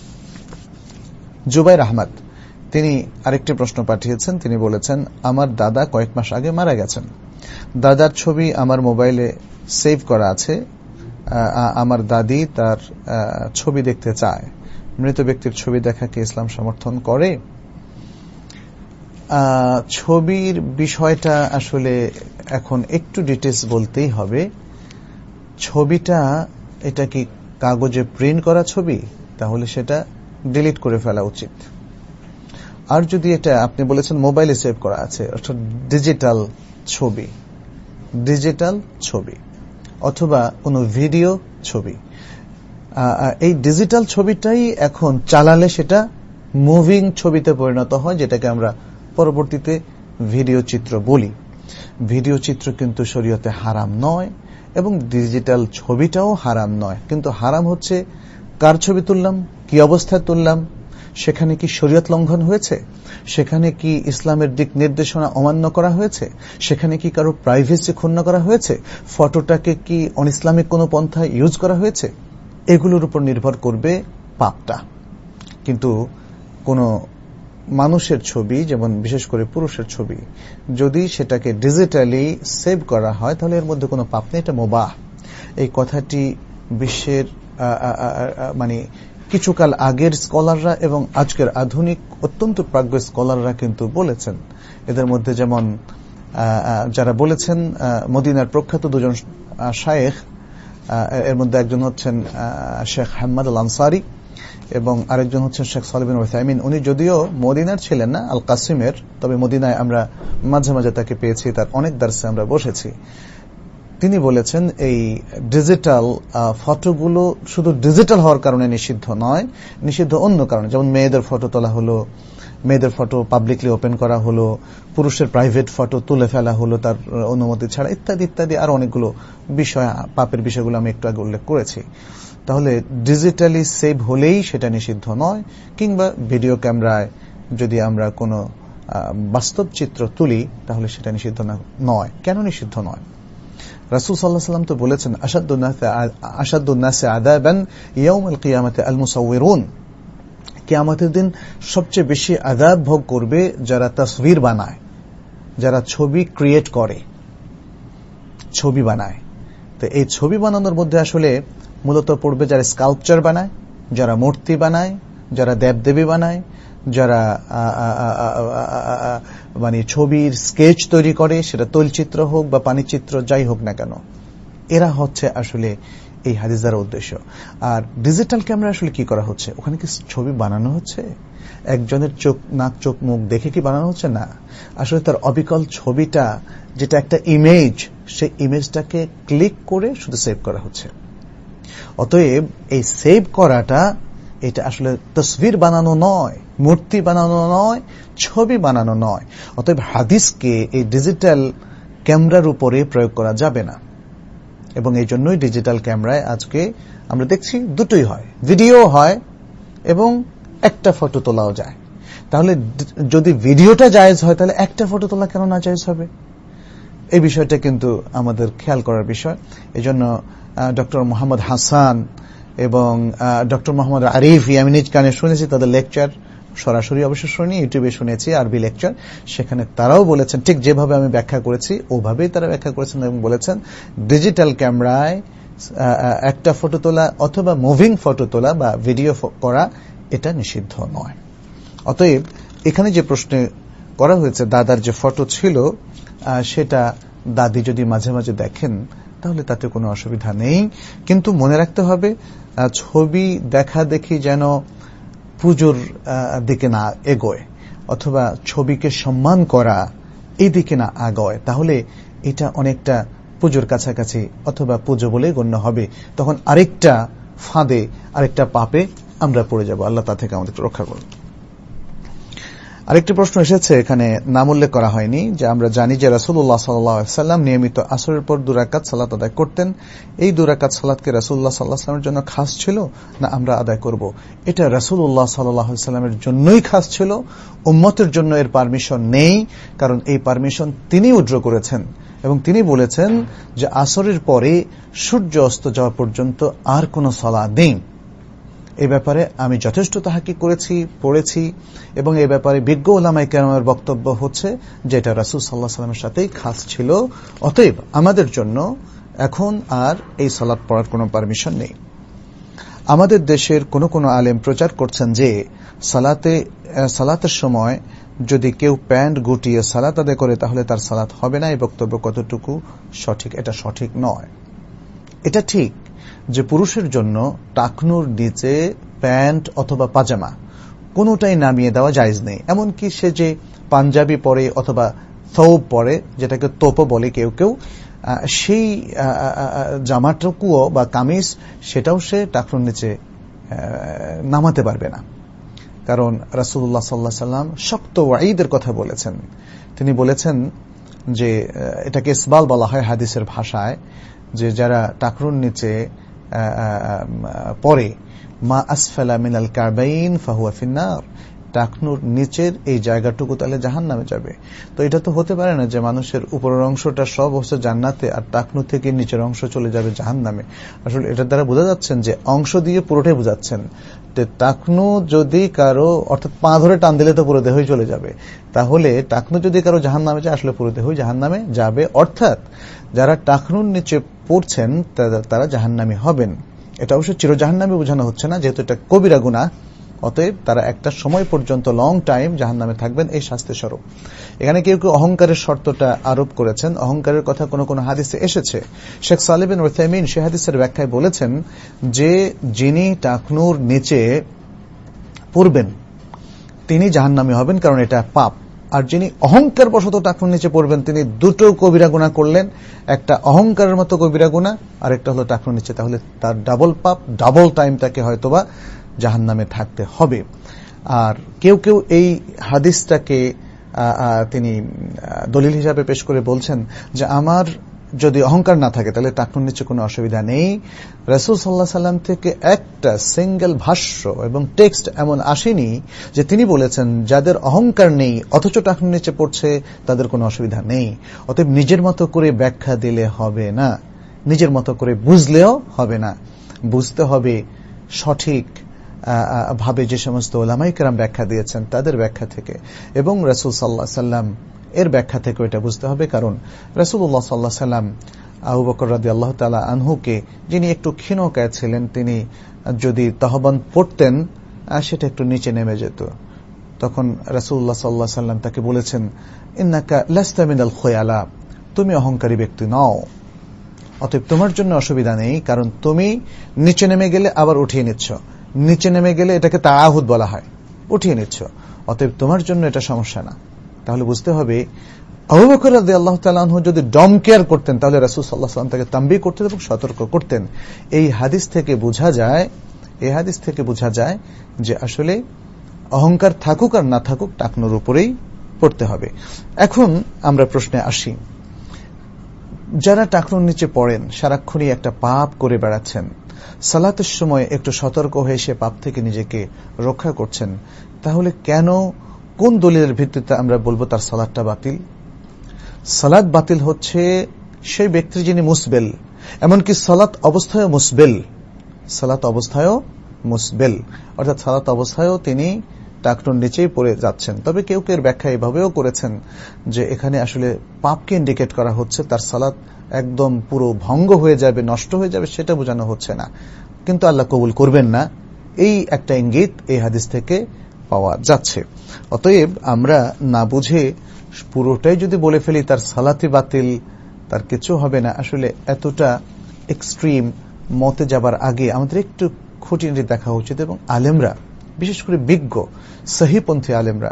জুবাইর আহমদ তিনি আরেকটি প্রশ্ন পাঠিয়েছেন। তিনি বলেছেন, আমার দাদা কয়েক মাস আগে মারা গেছেন। দাদার ছবি আমার মোবাইলে সেভ করা আছে। আমার দাদি তার ছবি দেখতে চায়। মৃত ব্যক্তির ছবি দেখাকে ইসলাম সমর্থন করে? ছবির বিষয়টা আসলে এখন একটু ডিটেলস বলতেই হবে। ছবিটা এটা কি কাগজে প্রিন্ট করা ছবি, তাহলে সেটা ডিলিট করে ফেলা উচিত। আর যদি এটা আপনি বলেছেন মোবাইলে সেভ করা আছে, অর্থাৎ ডিজিটাল ছবি, ডিজিটাল ছবি অথবা কোনো ভিডিও ছবি, এই ডিজিটাল ছবিটাই এখন চালালে সেটা মুভিং ছবিতে পরিণত হয়, যেটাকে আমরা পরবর্তীতে ভিডিও চিত্র বলি। ভিডিও চিত্র কিন্তু শরীয়তে হারাম নয়, এবং ডিজিটাল ছবিটাও হারাম নয়। কিন্তু হারাম হচ্ছে কার ছবি তুললাম, কি অবস্থায় তুললাম, সেখানে কি শরীয়ত লঙ্ঘন হয়েছে, সেখানে কি ইসলামের দিক নির্দেশনা অমান্য করা হয়েছে, সেখানে কি কারো প্রাইভেসি ক্ষুণ্ণ করা হয়েছে, ফটোটাকে কি অনইসলামিক কোনো পন্থায় ইউজ করা হয়েছে, এগুলোর উপর নির্ভর করবে পাপটা। কিন্তু কোনো মানুষের ছবি, যেমন বিশেষ করে পুরুষের ছবি, যদি সেটাকে ডিজিটালি সেভ করা হয়, তাহলে এর মধ্যে কোনো পাপ নেই, এটা মুবাহ। এই কথাটি বিশ্বের মানে কিছুকাল আগের স্কলাররা এবং আজকের আধুনিক অত্যন্ত প্রাজ্ঞ স্কলাররা কিন্তু বলেছেন। এদের মধ্যে যেমন যারা বলেছেন মদিনার প্রখ্যাত দুজন শায়েখ, এর মধ্যে একজন হচ্ছেন শেখ হাম্মাদ আল আনসারি এবং আরেকজন হচ্ছেন শেখ সালেহ বিন উসাইমিন। উনি যদিও মদিনার ছিলেন না, আল কাসিমের, তবে মদিনায় আমরা মাঝে মাঝে তাকে পেয়েছি, তার অনেক দার্সে আমরা বসেছি। তিনি বলেছেন এই ডিজিটাল ফটোগুলো শুধু ডিজিটাল হওয়ার কারণে নিষিদ্ধ নয়, নিষিদ্ধ অন্য কারণে, যেমন মেয়েদের ফটো তোলা হলো, মেয়েদের ফটো পাবলিকলি ওপেন করা হলো, পুরুষের প্রাইভেট ফটো তুলে ফেলা হলো তার অনুমতি ছাড়া, ইত্যাদি ইত্যাদি আর অনেকগুলো বিষয়, পাপের বিষয়গুলো আমি একটু আগে উল্লেখ করেছি। তাহলে ডিজিটালি সেভ হলেই সেটা নিষিদ্ধ নয়, কিংবা ভিডিও ক্যামেরায় যদি আমরা কোনো বাস্তব চিত্র তুলি, তাহলে সেটা নিষিদ্ধ নয়। কেন নিষিদ্ধ নয়? রাসূল সাল্লাল্লাহু আলাইহি ওয়াসাল্লাম তো বলেছেন, আশাদ্দুন নাসি আযাবান ইয়াউমাল কিয়ামাতি আল মুসাউবিরুন, কিয়ামতের দিন সবচেয়ে বেশি আযাব ভোগ করবে যারা তাসবির বানায়, যারা ছবি ক্রিয়েট করে, ছবি বানায়। তো এই ছবি বানানোর মধ্যে আসলে মূলত পড়বে যারা স্কাল্পচার বানায়, যারা মূর্তি বানায়, যারা দেবদেবী বানায়, যারা মানে ছবির স্কেচ তৈরি করে, সেটা তৈলচিত্র হোক বা পানিচিত্র যাই হোক না কেন, এরা হচ্ছে আসলে এই হাদিস দ্বারা উদ্দেশ্য। আর ডিজিটাল ক্যামেরা আসলে কি করা হচ্ছে? ওখানে কি ছবি বানানো হচ্ছে? একজনের চোখ, নাক, চোখ, মুখ দেখে কি বানানো হচ্ছে? না, আসলে তার অবিকল ছবিটা, যেটা একটা ইমেজ, সেই ইমেজটাকে ক্লিক করে শুধু সেভ করা হচ্ছে। অতএব এই সেভ করাটা, এটা আসলে তসবির বানানো নয়, মূর্তি বানানো নয়, ছবি বানানো নয়। অতএব হাদিসকে এই ডিজিটাল ক্যামেরার উপরে প্রয়োগ করা যাবে না। এবং এই জন্যই ডিজিটাল ক্যামেরায় আজকে আমরা দেখছি দুটোই হয়, ভিডিও হয় এবং একটা ফটো তোলাও যায়। তাহলে যদি ভিডিওটা জায়েজ হয়, তাহলে একটা ফটো তোলা কেন না জায়েজ হবে? এই বিষয়টা কিন্তু আমাদের খেয়াল করার বিষয়। এই জন্য ডক্টর মোহাম্মদ হাসান এবং ডক্টর মোহাম্মদ আরিফ, আমি নিজ কানে শুনেছি তাদের লেকচার, সরাসরি অবশ্য শুনি, ইউটিউবে শুনেছি আরবি লেকচার। সেখানে তারাও বলেছেন, ঠিক যেভাবে আমি ব্যাখ্যা করেছি ওভাবেই তারা ব্যাখ্যা করেছেন এবং বলেছেন ডিজিটাল ক্যামেরায় একটা ফটো তোলা অথবা মুভিং ফটো তোলা বা ভিডিও করা এটা নিষিদ্ধ নয়। অতএব এখানে যে প্রশ্ন করা হয়েছে, দাদার যে ফটো ছিল সেটা দাদি যদি মাঝে মাঝে দেখেন তাহলে তাতে কোনো অসুবিধা নেই, কিন্তু মনে রাখতে হবে ছবি দেখা দেখি যেন পুজোর দিকে না এগোয় অথবা ছবিকে সম্মান করা এই দিকে না আগায়, তাহলে এটা অনেকটা পুজোর কাছাকাছি অথবা পুজো বলে গণ্য হবে। তখন আরেকটা ফাঁদে আরেকটা পাপে আমরা পড়ে যাব। আল্লাহ তা থেকে আমাদের রক্ষা করুন। আরেকটি প্রশ্ন এসেছে, এখানে নাম উল্লেখ করা হয়নি, যে আমরা জানি যে রাসূলুল্লাহ সাল্লাল্লাহু আলাইহি ওয়াসাল্লাম নিয়মিত আসরের পর দুই রাকাত সালাত আদায় করতেন। এই দুই রাকাত সালাতকে রাসূলুল্লাহ সাল্লাল্লাহু আলাইহি ওয়াসাল্লামের জন্য খাস ছিল না আমরা আদায় করব? এটা রাসূলুল্লাহ সাল্লাল্লাহু আলাইহি ওয়াসাল্লামের জন্যই খাস ছিল, উম্মতের জন্য এর পারমিশন নেই, কারণ এই পারমিশন তিনি উইথড্র করেছেন এবং তিনি বলেছেন যে আসরের পরে সূর্য অস্ত যাওয়া পর্যন্ত আর কোনো সালাত নেই। এই ব্যাপারে আমি যথেষ্ট তাহাকি করেছি, পড়েছি, এবং এই ব্যাপারে বিজ্ঞ উলামায়ে কেরামের বক্তব্য হচ্ছে যে এটা রাসূল সাল্লাল্লাহু আলাইহি ওয়াসাল্লামের সাথেই খাস ছিল। অতএব আমাদের জন্য এখন আর এই সালাত পড়ার কোনো পারমিশন নেই। আমাদের দেশের কোন কোন আলেম প্রচার করছেন যে সালাতে সালাতের সময় যদি কেউ প্যান্ট গুটিয়ে সালাত আদায় করে তাহলে তার সালাত হবে না। এই বক্তব্য কতটুকু সঠিক? এটা সঠিক নয়। এটা ঠিক যে পুরুষের জন্য টাকনুর নিচে প্যান্ট অথবা পাজামা কোনোটাই নামিয়ে দেওয়া জায়েজ নেই। এমনকি সে যে পাঞ্জাবি পরে অথবা থৌব পরে, যেটাকে তোপো বলে কেউ কেউ, সেই জামাটুকুও বা কামিজ সেটাও সে টাকনুর নিচে নামাতে পারবে না, কারণ রাসূলুল্লাহ সাল্লাল্লাহু আলাইহি ওয়াসাল্লাম শক্ত ওয়াঈদের কথা বলেছেন। তিনি বলেছেন যে এটাকে ইসবাল বলা হয় হাদিসের ভাষায়, যে যারা টাকনুর নিচে পরে মা আসফালা মিনাল কাবাইন ফাহুয়া ফিন্নার, টাকনুর নিচের এই জায়গাটুকু তাহলে জাহান্নামে যাবে। তো এটা তো হতে পারে না যে মানুষের উপরের অংশটা সব হচ্ছে জান্নাতে আর টাকনু থেকে নিচের অংশ চলে যাবে জাহান্নামে। আসলে এটার দ্বারা বোঝা যাচ্ছেন যে অংশ দিয়ে পুরোটাই বোঝাচ্ছেন যে টাকনু যদি কারো, অর্থাৎ পা ধরে টান দিলে তো পুরো দেহই চলে যাবে, তাহলে টাকনু যদি কারো জাহান্নামে যায় আসলে পুরো দেহই জাহান্নামে যাবে। অর্থাৎ যারা টাকনুর নিচে পড়ছেন তারা জাহান্নামী হবেন। এটা অবশ্য চির জাহান্নামী বোঝানো হচ্ছে না, যেহেতু এটা কবিরা গুনাহ, অতএব তারা একটা সময় পর্যন্ত লং টাইম জাহান্নামে থাকবেন, এই শাস্তি স্বরূপ। এখানে কেউ কেউ অহংকারের শর্তটা আরোপ করেছেন। অহংকারের কথা কোন কোন হাদিসে এসেছে। শেখ সালেহ বিন উসাইমিন সে হাদিসের ব্যাখ্যায় বলেছেন যে যিনি টাকনুর নিচে পড়বেন তিনি জাহান্নামী হবেন, কারণ এটা পাপ। আর যিনি অহংকার বশত টাকনুর নিচে পড়বেন তিনি দুটো কবিরা গুনাহ করলেন, একটা অহংকারের মতো কবিরা গুনাহ আর একটা হলো টাকনুর নিচে, তাহলে তার ডাবল পাপ, ডাবল টাইম তাকে হয়তোবা জাহান্নামে থাকতে হবে। আর কেউ কেউ এই হাদিসটাকে তিনি দলিল হিসাবে পেশ করে বলছেন যে আমার যদি অহংকার না থাকে তাহলে টাকনুর নিচে কোনো অসুবিধা নেই। রাসূল সাল্লাল্লাহু আলাইহি ওয়াসাল্লাম থেকে একটা সিঙ্গেল ভাষ্য এবং টেক্সট এমন আসেনি যে তিনি বলেছেন যাদের অহংকার নেই অথচ টাকনুর নিচে পড়ছে তাদের কোনো অসুবিধা নেই। অতএব নিজের মতো করে ব্যাখ্যা দিলে হবে না, নিজের মতো করে বুঝলেও হবে না, বুঝতে হবে সঠিক ভাবে যে সমস্ত উলামায়ে কেরাম ব্যাখ্যা দিয়েছেন তাদের ব্যাখ্যা থেকে, এবং রাসূল সাল্লাল্লাহু আলাইহি ওয়াসাল্লাম এর ব্যাখ্যা থেকে এটা বুঝতে হবে। কারণ রাসূলুল্লাহ সাল্লাল্লাহু আলাইহি ওয়াসাল্লাম আবু বকর রাদিয়াল্লাহু তাআলা আনহুকে, যিনি একটু ক্ষীণকায় ছিলেন, তিনি যদি তাহবান্দ পড়তেন সেটা একটু নিচে নেমে যেত, তখন রাসূলুল্লাহ সাল্লাল্লাহু আলাইহি ওয়াসাল্লাম তাকে বলেছেন ইন্নাকা লাস্তা মিনাল খুয়ালা, তুমি অহংকারী ব্যক্তি নও, অতএব তোমার জন্য অসুবিধা নেই, কারণ তুমি নিচে নেমে গেলে আবার উঠিয়ে নিচ্ছ, নিচে নেমে গেলে এটাকে তাআহুদ বলা হয়, উঠিয়ে নিচ্ছ, অতএব তোমার জন্য এটা সমস্যা না। তাহলে বুঝতে হবে আবু বকর রাদিয়াল্লাহু তাআলা আনহু যদি ডম কেয়ার করতেন তাহলে রাসূল সাল্লাল্লাহু আলাইহি ওয়াসাল্লাম তাকে তানবীহ করতেন এবং সতর্ক করতেন। এই হাদিস থেকে বোঝা যায় এই হাদিস থেকে বোঝা যায় যে আসলে অহংকার থাকুক আর না থাকুক টাকনুর উপরেই পড়তে হবে। এখন আমরা প্রশ্নে আসি, যারা টাকনুর নিচে পড়েন সারাক্ষণই একটা পাপ করে বেড়াচ্ছেন, সালাতের সময় একটু সতর্ক হয়ে সে পাপ থেকে নিজেকে রক্ষা করছেন, তাহলে কেন, কোন দলিলের ভিত্তিতে আমরা বলবো তার সালাতটা বাতিল? সালাত বাতিল হচ্ছে সেই ব্যক্তি যিনি মুসবেল, এমনকি সালাত অবস্থায়ও মুসবেল, সালাত অবস্থায়ও মুসবেল, অর্থাৎ সালাত অবস্থায়ও তিনি টাকটুন নিচেই পড়ে যাচ্ছেন। তবে কেউ কেউ ব্যাখ্যা এভাবেও করেছেন যে এখানে আসলে পাপকে ইন্ডিকেট করা হচ্ছে, তার সালাত একদম পুরো ভঙ্গ হয়ে যাবে, নষ্ট হয়ে যাবে, সেটা বোঝানো হচ্ছে না, কিন্তু আল্লাহ কবুল করবেন না, এই একটা ইঙ্গিত এই হাদিস থেকে পাওয়া যাচ্ছে। অতএব আমরা না বুঝে পুরোটাই যদি বলে ফেলি তার সালাতই বাতিল, তার কিছু হবে না, আসলে এতটা এক্সট্রিম মতে যাবার আগে আমাদের একটু খুঁটিনাটি দেখা উচিত। এবং আলেমরা, বিশেষ করে বিজ্ঞ সহিপন্থী আলেমরা,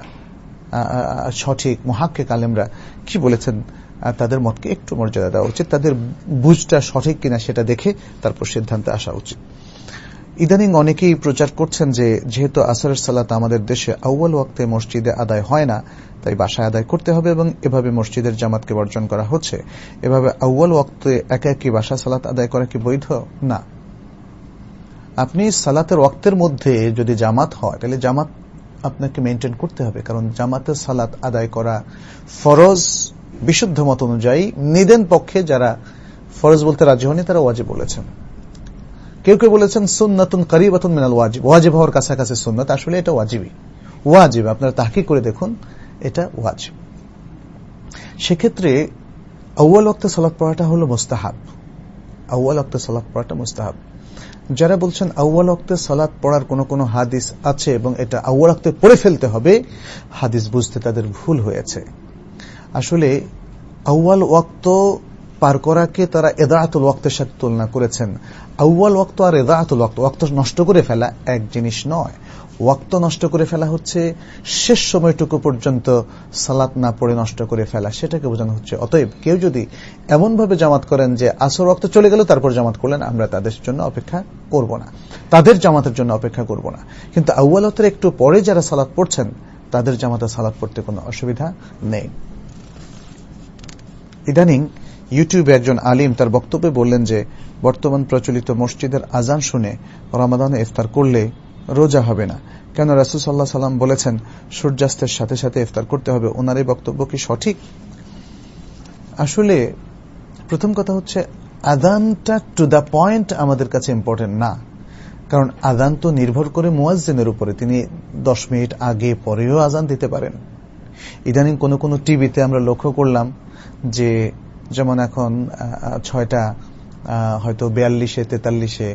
সঠিক মুহাক্কিক আলেমরা কি বলেছেন, তাদের মতকে একটু মর্যাদা দেওয়া উচিত, তাদের বুঝটা সঠিক কিনা সেটা দেখে তারপর সিদ্ধান্তে আসা উচিত। ইদানিং অনেকেই প্রচার করছেন যে যেহেতু আসরের সালাত আমাদের দেশে আউয়াল ওয়াক্তে মসজিদে আদায় হয় না, তাই বাসায় আদায় করতে হবে, এবং এভাবে মসজিদের জামাতকে বর্জন করা হচ্ছে। এভাবে আউয়াল ওয়াক্তে একা একই বাসা সালাত আদায় করা কি বৈধ? না। আপনি সালাতের ওয়াক্তের মধ্যে যদি জামাত হয় তাহলে জামাত আপনাকে মেনটেন করতে হবে, কারণ জামাতের সালাত আদায় করা ফরজ। বিশুদ্ধ মত অনুযায়ী নিদেন পক্ষে যারা ফরজ বলতে রাজি হয়নি তারা ওয়াজিব বলেছেন। কেউ কেউ বলেছেন সুন্নাতুন করিবাতুন মিনাল ওয়াজিব, ওয়াজিব হওয়ার কাছাকাছি সুন্নাত। আসলে এটা ওয়াজিবই, ওয়াজিব, আপনারা তাহকিক করে দেখুন, এটা ওয়াজিব। সেক্ষেত্রে আউয়াল ওয়াক্তে সালাত পড়াটা হলো মুস্তাহাব, আউয়াল ওয়াক্তে সালাত পড়াটা মুস্তাহাব। যারা বলছেন আউয়াল ওয়াক্তে সালাত পড়ার কোন কোন হাদিস আছে এবং এটা আউয়াল ওয়াক্তে পড়ে ফেলতে হবে, হাদিস বুঝতে তাদের ভুল হয়েছে। আসলে আউয়াল ওয়াক্ত পার করাকে তারা ইদাআতুল ওয়াক্তের সাথে তুলনা করেছেন। আউয়াল ওয়াক্ত আর ইদাআতুল ওয়াক্ত, ওয়াক্ত নষ্ট করে ফেলা এক জিনিস নয়। ওয়াক্ত নষ্ট করে ফেলা হচ্ছে শেষ সময়টুকু পর্যন্ত সালাত না পড়ে নষ্ট করে ফেলা, সেটাকে বোঝানো হচ্ছে। অতএব কেউ যদি এমন ভাবে জামাত করেন যে আসর ওয়াক্ত চলে গেল তারপর জামাত করলেন, আমরা তাদের জন্য অপেক্ষা করব না, তাদের জামাতের জন্য অপেক্ষা করব না। কিন্তু আউয়াল ওয়াক্তের একটু পরে যারা সালাত পড়ছেন তাদের জামাতে সালাত পড়তে কোনো অসুবিধা নেই। ইদানিং ইউটিউবে একজন আলিম তার বক্তব্যে বললেন যে বর্তমান প্রচলিত মসজিদের আজান শুনে রমাদানে ইফতার করলে রোজা হবে না, কেন রাসূল সাল্লাল্লাহু আলাইহি ওয়াসাল্লাম বলেছেন সূর্যাস্তের সাথে সাথে ইফতার করতে হবে। ওনার এই বক্তব্য কি সঠিক? আসলে প্রথম কথা হচ্ছে আযানটা টু দ্য পয়েন্ট আমাদের কাছে ইম্পর্টেন্ট না, কারণ আযান তো নির্ভর করে মুয়াজ্জিনের উপরে, তিনি দশ মিনিট আগে পরেও আযান দিতে পারেন। ইদানিং কোন কোন টিভিতে আমরা লক্ষ্য করলাম যে যেমন এখন ছয়টা হয়তো বিয়াল্লিশে তেতাল্লিশে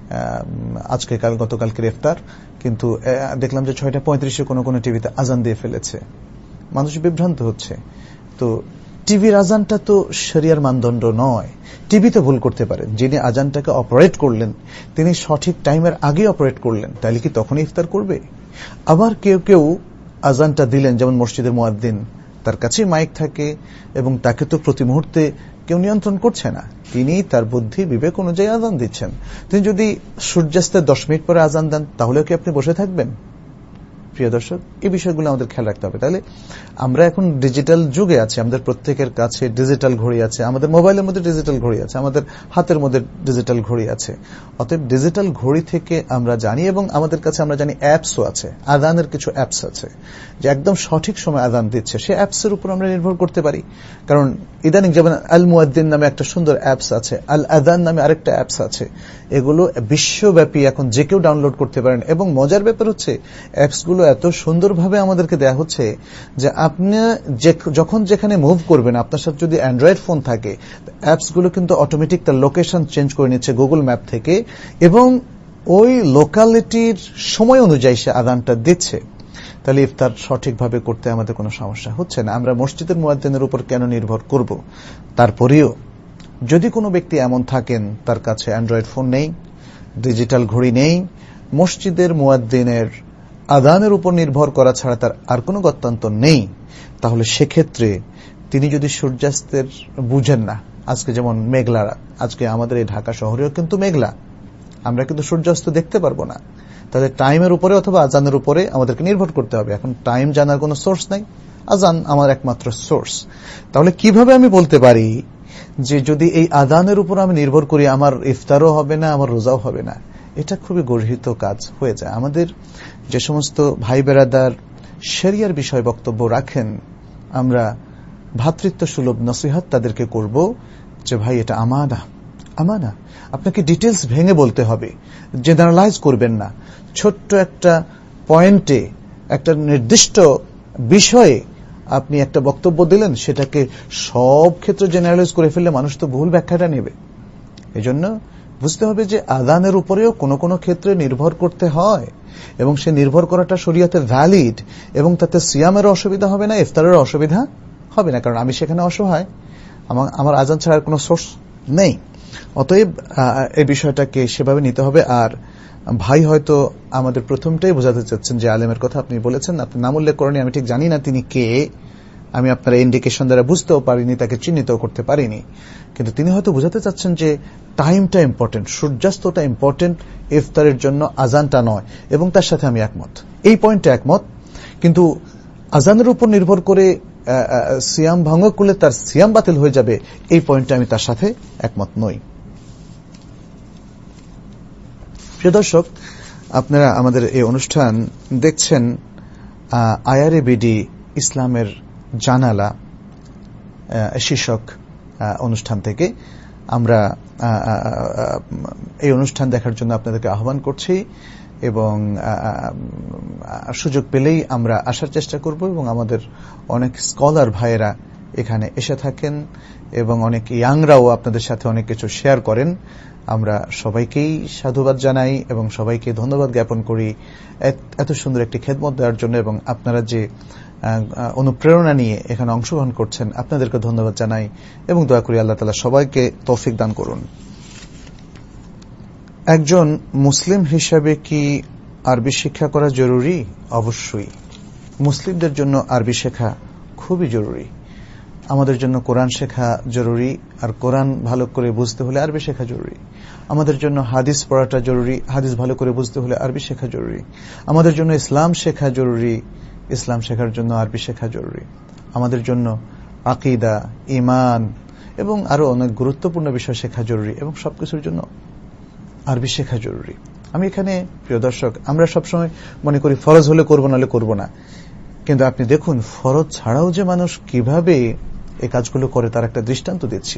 আজকে কাল গতকালকে ইফতার, কিন্তু দেখলাম যে ছয়টা পঁয়ত্রিশে কোন কোন টিভিতে আজান দিয়ে ফেলেছে, মানুষ বিভ্রান্ত হচ্ছে। তো টিভির আজানটা তো শরিয়ার মানদণ্ড নয়। টিভিতে ভুল করতে পারেন, যিনি আজানটাকে অপারেট করলেন তিনি সঠিক টাইমের আগে অপারেট করলেন, তাহলে কি তখনই ইফতার করবে? আবার কেউ কেউ আজানটা দিলেন, যেমন মসজিদের মুয়াজ্জিন, তার কাছে মাইক থাকে এবং তাকে তো প্রতি মুহূর্তে কেউ নিয়ন্ত্রণ করছে না, তিনি তার বুদ্ধি বিবেক অনুযায়ী আজান দিচ্ছেন। তিনি যদি সূর্যাস্তের দশ মিনিট পরে আজান দেন তাহলে কি আপনি বসে থাকবেন? প্রিয় দর্শক, এই বিষয়গুলো আমাদের খেয়াল রাখতে হবে। তাহলে আমরা এখন ডিজিটাল যুগে আছি, আমাদের প্রত্যেকের কাছে ডিজিটাল ঘড়ি আছে, আমাদের মোবাইলের মধ্যে ডিজিটাল ঘড়ি আছে, আমাদের হাতের মধ্যে ডিজিটাল ঘড়ি আছে। অতএব ডিজিটাল ঘড়ি থেকে আমরা জানি, এবং আমাদের কাছে আমরা জানি অ্যাপসও আছে, আযানের কিছু অ্যাপস আছে যে একদম সঠিক সময় আযান দিচ্ছে, সেই অ্যাপসের উপর আমরা নির্ভর করতে পারি। কারণ ইদানিং যেমন আল মুয়াদ্দিন নামে একটা সুন্দর অ্যাপস আছে, আল আযান নামে আরেকটা অ্যাপস আছে, এগুলো বিশ্বব্যাপী এখন যে কেউ ডাউনলোড করতে পারেন। এবং মজার ব্যাপার হচ্ছে অ্যাপসগুলো এত সুন্দরভাবে আমাদেরকে দেয়া হচ্ছে যে আপনি যখন যেখানে মুভ করবেন, আপনার সাথে যদি অ্যান্ড্রয়েড ফোন থাকে, অ্যাপসগুলো কিন্তু অটোমেটিক তার লোকেশন চেঞ্জ করে নিচ্ছে গুগল ম্যাপ থেকে, এবং ওই লোকালিটির সময় অনুযায়ী সে আযানটা দিচ্ছে। তাহলে ইফতার সঠিকভাবে করতে আমাদের কোনো সমস্যা হচ্ছে না। আমরা মসজিদের মুয়াজ্জিনের উপর কেন নির্ভর করব? তারপরেও যদি কোনো ব্যক্তি এমন থাকেন তার কাছে অ্যান্ড্রয়েড ফোন নেই, ডিজিটাল ঘড়ি নেই, মসজিদের মুয়াজ্জিনের আযানের উপর নির্ভর করা ছাড়া তার আর কোনো গত্যন্তর নেই, তাহলে সেক্ষেত্রে তিনি যদি সূর্যাস্তের বুঝেন না, আজকে যেমন মেঘলা, আজকে আমাদের এই ঢাকা শহরেও কিন্তু মেঘলা, আমরা কিন্তু সূর্যাস্ত দেখতে পারবো না, তাহলে টাইমের উপরে অথবা আযানের উপরে আমাদেরকে নির্ভর করতে হবে। এখন টাইম জানার কোনো সোর্স নাই, আযান আমার একমাত্র সোর্স। তাহলে কিভাবে আমি বলতে পারি যে যদি এই আযানের উপর আমি নির্ভর করি আমার ইফতারও হবে না, আমার রোজাও হবে না? এটা খুবই গর্হিত কাজ হয়ে যায়। আমাদের যে সমস্ত ভাই বেরাদার শরিয়ার বিষয় বক্তব্য রাখেন, আমরা ভ্রাতৃত্ব সুলভ নসিহত তাদেরকে করব যে ভাই এটা আমানা, আমানা, আপনাকে ডিটেলস ভেঙে বলতে হবে, জেনারেলাইজ করবেন না। ছোট্ট একটা পয়েন্টে একটা নির্দিষ্ট বিষয়ে আপনি একটা বক্তব্য দিলেন, সেটাকে সব ক্ষেত্রে জেনারেলাইজ করে ফেললে মানুষ তো ভুল ব্যাখ্যাটা নেবে। এজন্য বুঝতে হবে যে আযানের উপরেও কোনো কোনো ক্ষেত্রে নির্ভর করতে হয়, এবং সে নির্ভর করাটা শরীয়তে ভ্যালিড, এবং তাতে সিয়ামের অসুবিধা হবে না, ইফতারের অসুবিধা হবে না, কারণ আমি সেখানে অসহায়, আমার আযান ছাড়ার কোনো সোর্স নেই। অতএব এই বিষয়টাকে সেভাবে নিতে হবে। আর ভাই হয়তো আমাদের প্রথমটাই বোঝাতে চাচ্ছেন যে আলেমের কথা আপনি বলেছেন, আপনি নাম উল্লেখ করেনি, আমি ঠিক জানি না তিনি কে, আমি আপনার ইন্ডিকেশন দ্বারা বুঝতেও পারিনি, তাকে চিহ্নিতও করতে পারিনি, কিন্তু তিনি হয়তো বোঝাতে চাচ্ছেন যে টাইমটা ইম্পর্টেন্ট, সূর্যাস্তটা ইম্পর্টেন্ট ইফতারের জন্য, আজানটা নয়, এবং তার সাথে আমি একমত, এই পয়েন্টে একমত। কিন্তু আজানের উপর নির্ভর করে সিয়াম ভঙ্গ করলে তার সিয়াম বাতিল হয়ে যাবে, এই পয়েন্টে আমি তার সাথে একমত নই। প্রিয় দর্শক, আপনারা আমাদের এই অনুষ্ঠান দেখছেন আইআরএবিডি ইসলামের জানালা শীর্ষক অনুষ্ঠান থেকে। আমরা এই অনুষ্ঠান দেখার জন্য আপনাদেরকে আহ্বান করছি, এবং সুযোগ পেলেই আমরা আসার চেষ্টা করব, এবং আমাদের অনেক স্কলার ভাইয়েরা এখানে এসে থাকেন, এবং অনেক ইয়াংরাও আপনাদের সাথে অনেক কিছু শেয়ার করেন। আমরা সবাইকেই সাধুবাদ জানাই এবং সবাইকে ধন্যবাদ জ্ঞাপন করি এত সুন্দর একটি খেদমত দেওয়ার জন্য, এবং আপনারা যে অনুপ্রেরণা নিয়ে এখানে অংশগ্রহণ করছেন আপনাদেরকে ধন্যবাদ জানাই, এবং দয়া করি আল্লাহ তাআলা সবাইকে তৌফিক দান করুন। একজন মুসলিম হিসাবে কি আরবি শিক্ষা করা জরুরি? অবশ্যই, মুসলিমদের জন্য আরবি শেখা খুবই জরুরি। আমাদের জন্য কোরআন শেখা জরুরি, আর কোরআন ভালো করে বুঝতে হলে আরবি শেখা জরুরি। আমাদের জন্য হাদিস পড়াটা জরুরি, হাদিস ভালো করে বুঝতে হলে আরবি শেখা জরুরি। আমাদের জন্য ইসলাম শেখা জরুরি, ইসলাম শেখার জন্য আরবি শেখা জরুরি। আমাদের জন্য আকীদা, ঈমান এবং আরো অনেক গুরুত্বপূর্ণ বিষয় শেখা জরুরি, এবং সবকিছুর জন্য আরবি শেখা জরুরি। আমি এখানে, প্রিয় দর্শক, আমরা সবসময় মনে করি ফরজ হলে করব, নাহলে করব না, কিন্তু আপনি দেখুন ফরজ ছাড়াও যে মানুষ কিভাবে এই কাজগুলো করে তার একটা দৃষ্টান্ত দিচ্ছি।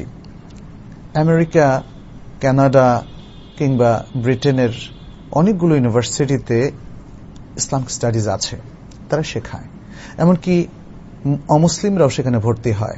আমেরিকা, কানাডা কিংবা ব্রিটেনের অনেকগুলো ইউনিভার্সিটিতে ইসলামিক স্টাডিজ আছে, তারা শেখায়, এমনকি অমুসলিমরাও সেখানে ভর্তি হয়।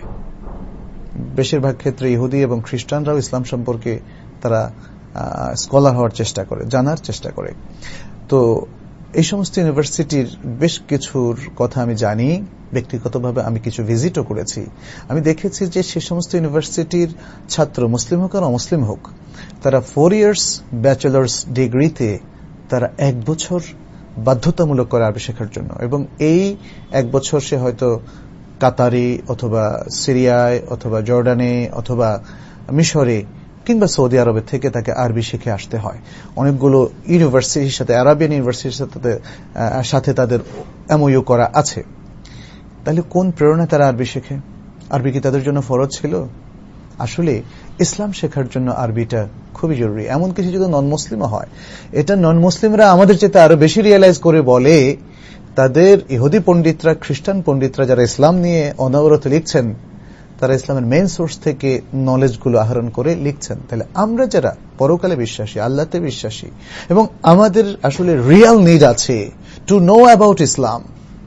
বেশিরভাগ ক্ষেত্রে ইহুদি এবং খ্রিস্টানরাও ইসলাম সম্পর্কে তারা স্কলার হওয়ার চেষ্টা করে, জানার চেষ্টা করে। তো এই সমস্ত ইউনিভার্সিটির বেশ কিছুর কথা আমি জানি, ব্যক্তিগতভাবে আমি কিছু ভিজিটও করেছি। আমি দেখেছি যে সে সমস্ত ইউনিভার্সিটির ছাত্র, মুসলিম হোক আর অমুসলিম হোক, তারা ফোর ইয়ার্স ব্যাচেলার্স ডিগ্রিতে তারা এক বছর বাধ্যতামূলক করে আরবি শেখার জন্য, এবং এই এক বছর সে হয়তো কাতারে অথবা সিরিয়ায় অথবা জর্ডানে অথবা মিশরে কিংবা সৌদি আরবে থেকে তাকে আরবি শিখে আসতে হয়। অনেকগুলো ইউনিভার্সিটির সাথে, আরাবিয়ান ইউনিভার্সিটির সাথে তাদের এমওইউ করা আছে। তাহলে কোন প্রেরণায় তারা আরবি শেখে? আরবি কি তাদের জন্য ফরজ ছিল? আসলে ইসলাম শেখার জন্য আরবিটা খুবই জরুরি। এমন কিছু যদি নন মুসলিমও হয়, এটা নন মুসলিমরা আমাদের চেয়ে আরো বেশি রিয়েলাইজ করে বলে। তাদের ইহুদি পণ্ডিতরা, খ্রিস্টান পণ্ডিতরা যারা ইসলাম নিয়ে অনবরত লিখছেন, তারা ইসলামের মেইন সোর্স থেকে নলেজগুলো আহরণ করে লিখছেন। তাহলে আমরা যারা পরকালে বিশ্বাসী, আল্লাহতে বিশ্বাসী, এবং আমাদের আসলে রিয়েল নিড আছে to know about Islam,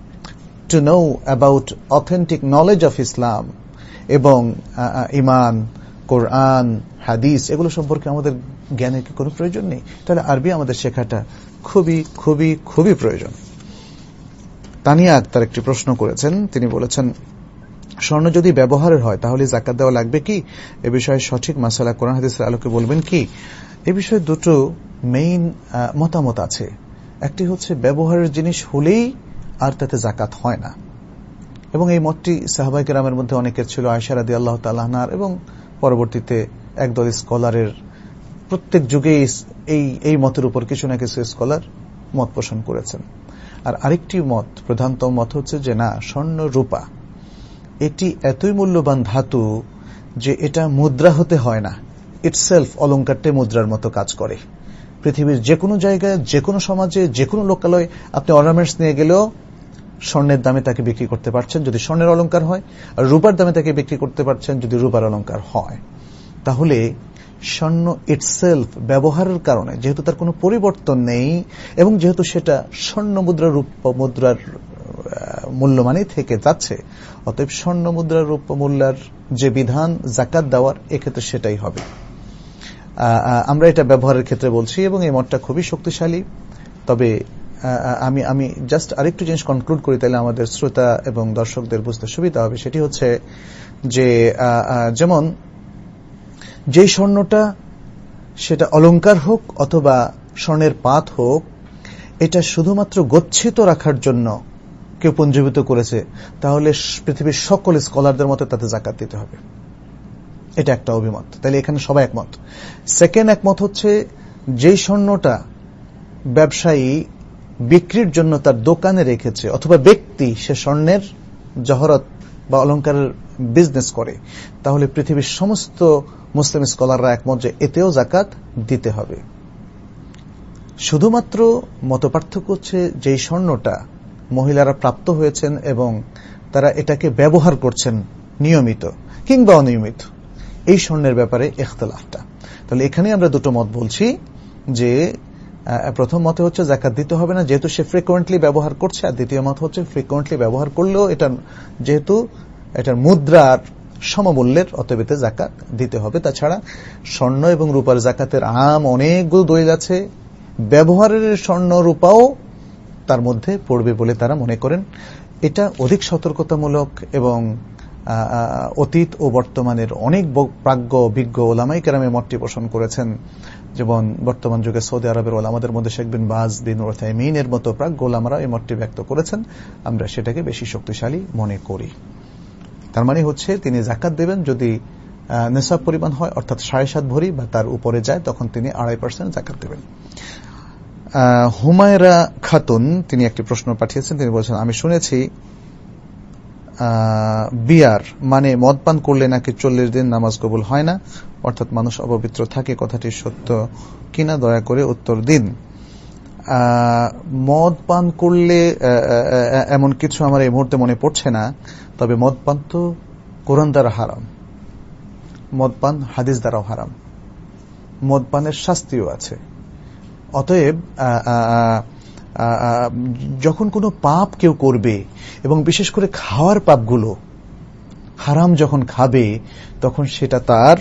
to know about authentic knowledge of Islam এবং ইমান, কোরআন, হাদিস, এগুলো সম্পর্কে আমাদের জ্ঞানের কি কোনো প্রয়োজন নেই? তাহলে আরবি আমাদের শেখাটা খুবই খুবই খুবই প্রয়োজন। তানিয়া আক্তার একটি প্রশ্ন করেছেন, তিনি বলেছেন, স্বর্ণ যদি ব্যবহারের হয় তাহলে যাকাত দেওয়া লাগবে কি? এ বিষয়ে সঠিক মাসালা কোরআন হাদিসের আলোকে বলবেন কি? এ বিষয়ে দুটো মেইন মতামত আছে। একটি হচ্ছে ব্যবহারের জিনিস হলেই আর তাতে যাকাত হয় না, এবং এই মতটি সাহাবায়ে কেরামের মধ্যে অনেকের ছিল, আয়েশা রাদিয়াল্লাহু তাআলা আনহার, এবং পরবর্তীতে একদল স্কলারের, প্রত্যেক যুগে এই এই মতের উপর কিছু না কিছু স্কলার মত পোষণ করেছেন। আর আরেকটি মত, প্রধানতম মত হচ্ছে যে না, স্বর্ণ রূপা এটি এতই মূল্যবান ধাতু যে এটা মুদ্রা হতে হয় না, ইটসেলফ অলংকারটাই মুদ্রার মতো কাজ করে। পৃথিবীর যে কোনো জায়গায়, যে কোনো সমাজে, যে কোনো লোকালয়ে আপনি অর্নামেন্টস নিয়ে গেলেও স্বর্ণের দামে তাকে বিক্রি করতে পারছেন যদি স্বর্ণের অলংকার হয়, আর রূপার দামে তাকে বিক্রি করতে পারছেন যদি রূপার অলংকার হয়। তাহলে স্বর্ণ ইটসেলফ ব্যবহারের কারণে, যেহেতু তার কোনো পরিবর্তন নেই এবং যেহেতু সেটা স্বর্ণ মুদ্রা রূপ্য মুদ্রার মূল্যমানই থেকে যাচ্ছে, অতএব স্বর্ণ মুদ্রা রূপ্য মুদ্রার যে বিধান যাকাত দেওয়ার, এক্ষেত্রে সেটাই হবে। আমরা এটা ব্যবহারের ক্ষেত্রে বলছি এবং এই মতটা খুবই শক্তিশালী। তবে আমি আমি জাস্ট আরেকটু জিনিস কনক্লুড করি, তাহলে আমাদের শ্রোতা এবং দর্শকদের বুঝতে সুবিধা হবে। সেটি হচ্ছে যে যেমন যেই স্বর্ণটা সেটা অলংকার হোক অথবা স্বর্ণের পাত হোক, এটা শুধুমাত্র গচ্ছিত রাখার জন্য কেউ পঞ্জীভূত করেছে, তাহলে পৃথিবীর সকল স্কলারদের মতে তাতে যাকাত দিতে হবে। এটা একটা অভিমত, তাহলে এখানে সবাই একমত। সেকেন্ড একমত হচ্ছে যেই স্বর্ণটা ব্যবসায়ী বিক্রির জন্য তার দোকানে রেখেছে অথবা ব্যক্তি সে স্বর্ণের জহরত বা অলংকারের বিজনেস করে, তাহলে পৃথিবীর সমস্ত মুসলিম স্কলাররা একমত যে এতেও যাকাত দিতে হবে। শুধুমাত্র মতপার্থক্য হচ্ছে যেই স্বর্ণটা মহিলারা প্রাপ্ত হয়েছেন এবং তারা এটাকে ব্যবহার করছেন নিয়মিত কিংবা অনিয়মিত, এই স্বর্ণের ব্যাপারে ইখতিলাফটা। তাহলে এখানে আমরা দুটো মত বলছি যে প্রথম মতে হচ্ছে যাকাত দিতে হবে না, যেহেতু সে ফ্রিকোয়েন্টলি ব্যবহার করছে, আর দ্বিতীয় মত হচ্ছে ফ্রিকোয়েন্টলি ব্যবহার করলেও এটা যেহেতু এটার মুদ্রার সমমূল্যের, অতএব এতে যাকাত দিতে হবে। তাছাড়া স্বর্ণ এবং রূপার যাকাতের আম অনেকগুলো দলিল আছে, ব্যবহারের স্বর্ণ রূপাও তার মধ্যে পড়বে বলে তারা মনে করেন। এটা অধিক সতর্কতামূলক এবং অতীত ও বর্তমানের অনেক প্রাজ্ঞ বিজ্ঞ ওলামায়ে কেরামে মতটি পোষণ করেছেন। যেমন বর্তমান যুগে সৌদি আরবের ওলামাদের মধ্যে শেখ বিন বাজ, বিন উসাইমিন এর মতো প্রাজ্ঞ ওলামারা এই মতটি ব্যক্ত করেছেন। আমরা সেটাকে বেশি শক্তিশালী মনে করি। তার মানে হচ্ছে তিনি যাকাত দেবেন যদি নেশাব পরিমাণ হয়, অর্থাৎ সাড়ে সাত ভরি বা তার উপরে যায়, তখন তিনি আড়াই পার্সেন্ট যাকাত দেবেন। হুমায়রা খাতুন তিনি একটি প্রশ্ন পাঠিয়েছেন। তিনি বলছেন, আমি শুনেছি বিয়ার মানে মদ পান করলে নাকি চল্লিশ দিন নামাজ কবুল হয় না, অর্থাৎ মানুষ অপবিত্র থাকে, কথাটি সত্য কিনা দয়া করে উত্তর দিন। মদ পান করলে এমন কিছু আমার এই মুহূর্তে মনে পড়ছে না, তবে মদ পান তো কোরআন দ্বারা হারাম, মদ পান হাদিস দ্বারাও হারাম, মদ পানের শাস্তিও আছে। অতএব যখন কোনো পাপ কেউ করবে এবং বিশেষ করে খাওয়ার পাপগুলো হারাম যখন খাবে, তখন সেটা তার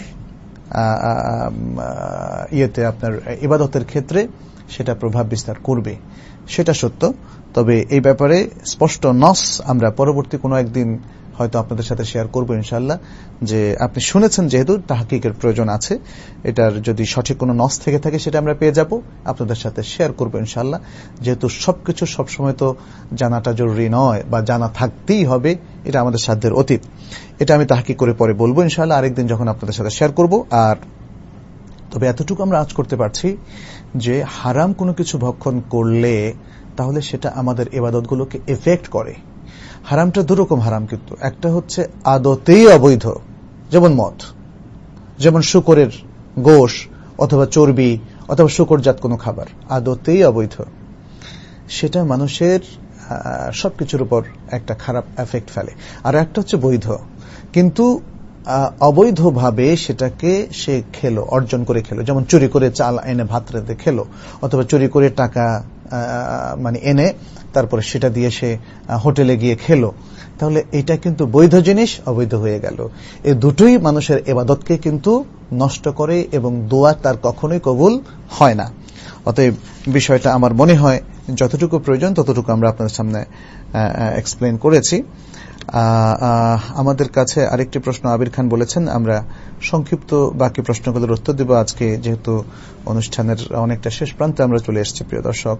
ইয়েতে আপনার ইবাদতের ক্ষেত্রে সেটা প্রভাব বিস্তার করবে, সেটা সত্য। তবে এই ব্যাপারে স্পষ্ট নস আমরা পরবর্তী কোনো একদিন হয়তো আপনাদের সাথে শেয়ার করব ইনশাআল্লাহ। যে আপনি শুনেছেন, যেহেতু তাহকিকের প্রয়োজন আছে, এটার যদি সঠিক কোনো নস থেকে থাকে সেটা আমরা পেয়ে যাব, আপনাদের সাথে শেয়ার করব ইনশাআল্লাহ। যেহেতু সবকিছু সবসময় তো জানাটা জরুরি নয় বা জানা থাকতেই হবে, এটা আমাদের সাধ্যের অতীত। এটা আমি তাহকিক করে পরে বলবো ইনশাআল্লাহ, আরেকদিন যখন আপনাদের সাথে শেয়ার করব। আর তবে এতটুকু আমরা আজ করতে পারছি যে হারাম কোনো কিছু ভক্ষণ করলে তাহলে সেটা আমাদের ইবাদতগুলোকে এফেক্ট করে। হারামটা দুরকম হারাম, কিন্তু একটা হচ্ছে আদতেই অবৈধ, যেমন মদ, যেমন শুকরের গোশ অথবা চর্বি অথবা শুকরজাত কোনো খাবার, আদতেই অবৈধ, সেটা মানুষের সবকিছুর উপর একটা খারাপ এফেক্ট ফেলে। আর একটা হচ্ছে বৈধ, কিন্তু অবৈধভাবে সেটাকে সে খেলো, অর্জন করে খেলো, যেমন চুরি করে চাল এনে ভাত রেঁধে খেলো, অথবা চুরি করে টাকা মানে এনে তারপরে সেটা দিয়ে সে হোটেলে গিয়ে খেলো, তাহলে এটা কিন্তু বৈধ জিনিস অবৈধ হয়ে গেল। এই দুটোই মানুষের ইবাদতকে কিন্তু নষ্ট করে এবং দোয়া তার কখনোই কবুল হয় না। অতএব বিষয়টা আমার মনে হয় যতটুকু প্রয়োজন ততটুকু আমরা আপনাদের সামনে এক্সপ্লেন করেছি। আমাদের কাছে আরেকটি প্রশ্ন আবির খান বলেছেন, আমরা সংক্ষিপ্ত বাকি প্রশ্নগুলোর উত্তর দেব আজকে, যেহেতু অনুষ্ঠানের অনেকটা শেষ প্রান্তে আমরা চলে এসেছি। প্রিয় দর্শক,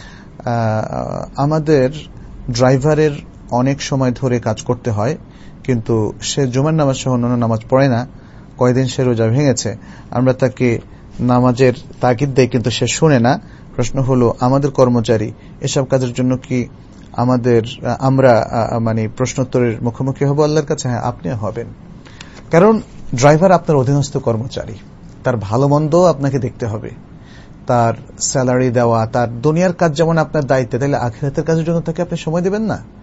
আমাদের ড্রাইভারের অনেক সময় ধরে কাজ করতে হয়, কিন্তু সে জুমার নামাজ সহ অন্যান্য নামাজ পড়ে না, কয়েকদিন সে রোজা ভেঙেছে, আমরা তাকে নামাজের তাগিদ দেয় কিন্তু সে শুনে না। প্রশ্ন হলো, আমাদের কর্মচারী এসব কাজের জন্য কি আমাদের আমরা মানে প্রশ্নোত্তরের মুখোমুখি হব আল্লাহর কাছে? হ্যাঁ, আপনিও হবেন, কারণ ড্রাইভার আপনার অধীনস্থ কর্মচারী, তার ভালো মন্দ আপনাকে দেখতে হবে, তার স্যালারি দেওয়া, তার দুনিয়ার কাজ যেমন আপনার দায়িত্ব, তাহলে আখিরাতের কাজের জন্য তাকে আপনি সময় দেবেন না?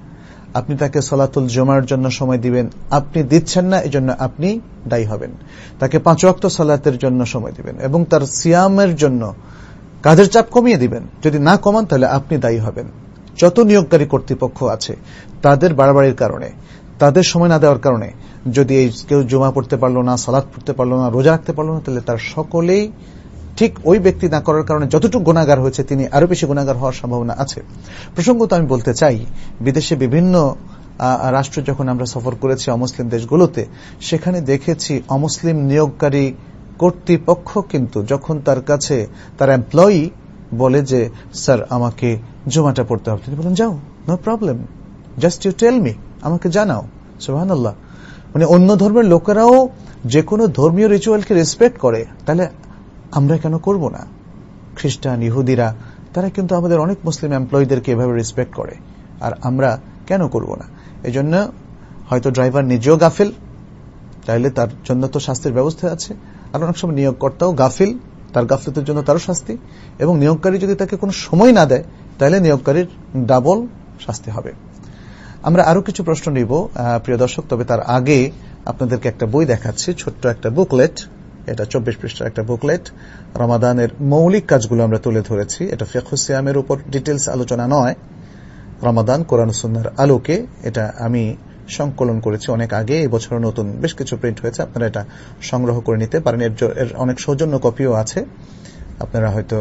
আপনি তাকে সালাতুল জুমার জন্য সময় দিবেন, আপনি দিচ্ছেন না, এজন্য আপনি দায়ী হবেন। তাকে পাঁচ ওয়াক্ত সালাতের জন্য সময় দিবেন এবং তার সিয়ামের জন্য কাজের চাপ কমিয়ে দিবেন। যদি না কমান তাহলে আপনি দায়ী হবেন। যত নিয়োগকারী কর্তৃপক্ষ আছে তাদের বাড়াবাড়ির কারণে, তাদের সময় না দেওয়ার কারণে যদি এই কেউ জুমা পড়তে পারলো না, সালাত পড়তে পারলো না, রোজা রাখতে পারলো না, তাহলে তার সকলেই ঠিক ওই ব্যক্তি না করার কারণে যতটুকু গুনাহগার হয়েছে তিনি আরো বেশি গুনাহগার হওয়ার সম্ভাবনা আছে। প্রসঙ্গত আমি বলতে চাই, বিদেশে বিভিন্ন রাষ্ট্র যখন আমরা সফর করেছি অমুসলিম দেশগুলোতে, সেখানে দেখেছি অমুসলিম নিয়োগকারী কর্তৃপক্ষ কিন্তু যখন তার কাছে তার এমপ্লয়ি বলে যে স্যার আমাকে জুমাটা পড়তে হবে, তিনি বলেন যাও, no problem, just you tell me, আমাকে জানাও। সুবহানাল্লাহ। মানে অন্য ধর্মের লোকেরাও যে কোনো ধর্মীয় রিচুয়ালকে রেসপেক্ট করে, তাহলে আমরা কেন করব না? খ্রিস্টান, ইহুদিরা তারা কিন্তু আমাদের অনেক মুসলিম এমপ্লয়ীদেরকে এভাবে রেসপেক্ট করে, আর আমরা কেন করব না? এজন্য হয়তো ড্রাইভার নিজেও গাফিল, তাইলে তার জন্য তো শাস্তির ব্যবস্থা আছে। আর অনেক সময় নিয়োগকর্তাও গাফিল, তার গাফলতের জন্য তারও শাস্তি, এবং নিয়োগকারী যদি তাকে কোনো সময় না দেয় তাহলে নিয়োগকারীর ডাবল শাস্তি হবে। আমরা আরো কিছু প্রশ্ন নিব প্রিয় দর্শক, তবে তার আগে আপনাদেরকে একটা বই দেখাচ্ছি, ছোট্ট একটা বুকলেট। এটা চব্বিশ পৃষ্ঠার একটা বুকলেট। রমাদানের মৌলিক কাজগুলো আমরা তুলে ধরেছি। এটা ফিকহ সিয়ামের উপর ডিটেলস আলোচনা নয়, রমাদান কোরআন সুন্নাহর আলোকে এটা আমি সংকলন করেছি অনেক আগে। এই বছর নতুন বেশ কিছু প্রিন্ট হয়েছে, আপনারা এটা সংগ্রহ করে নিতে পারেন। এর অনেক সৌজন্য কপিও আছে, আপনারা হয়তো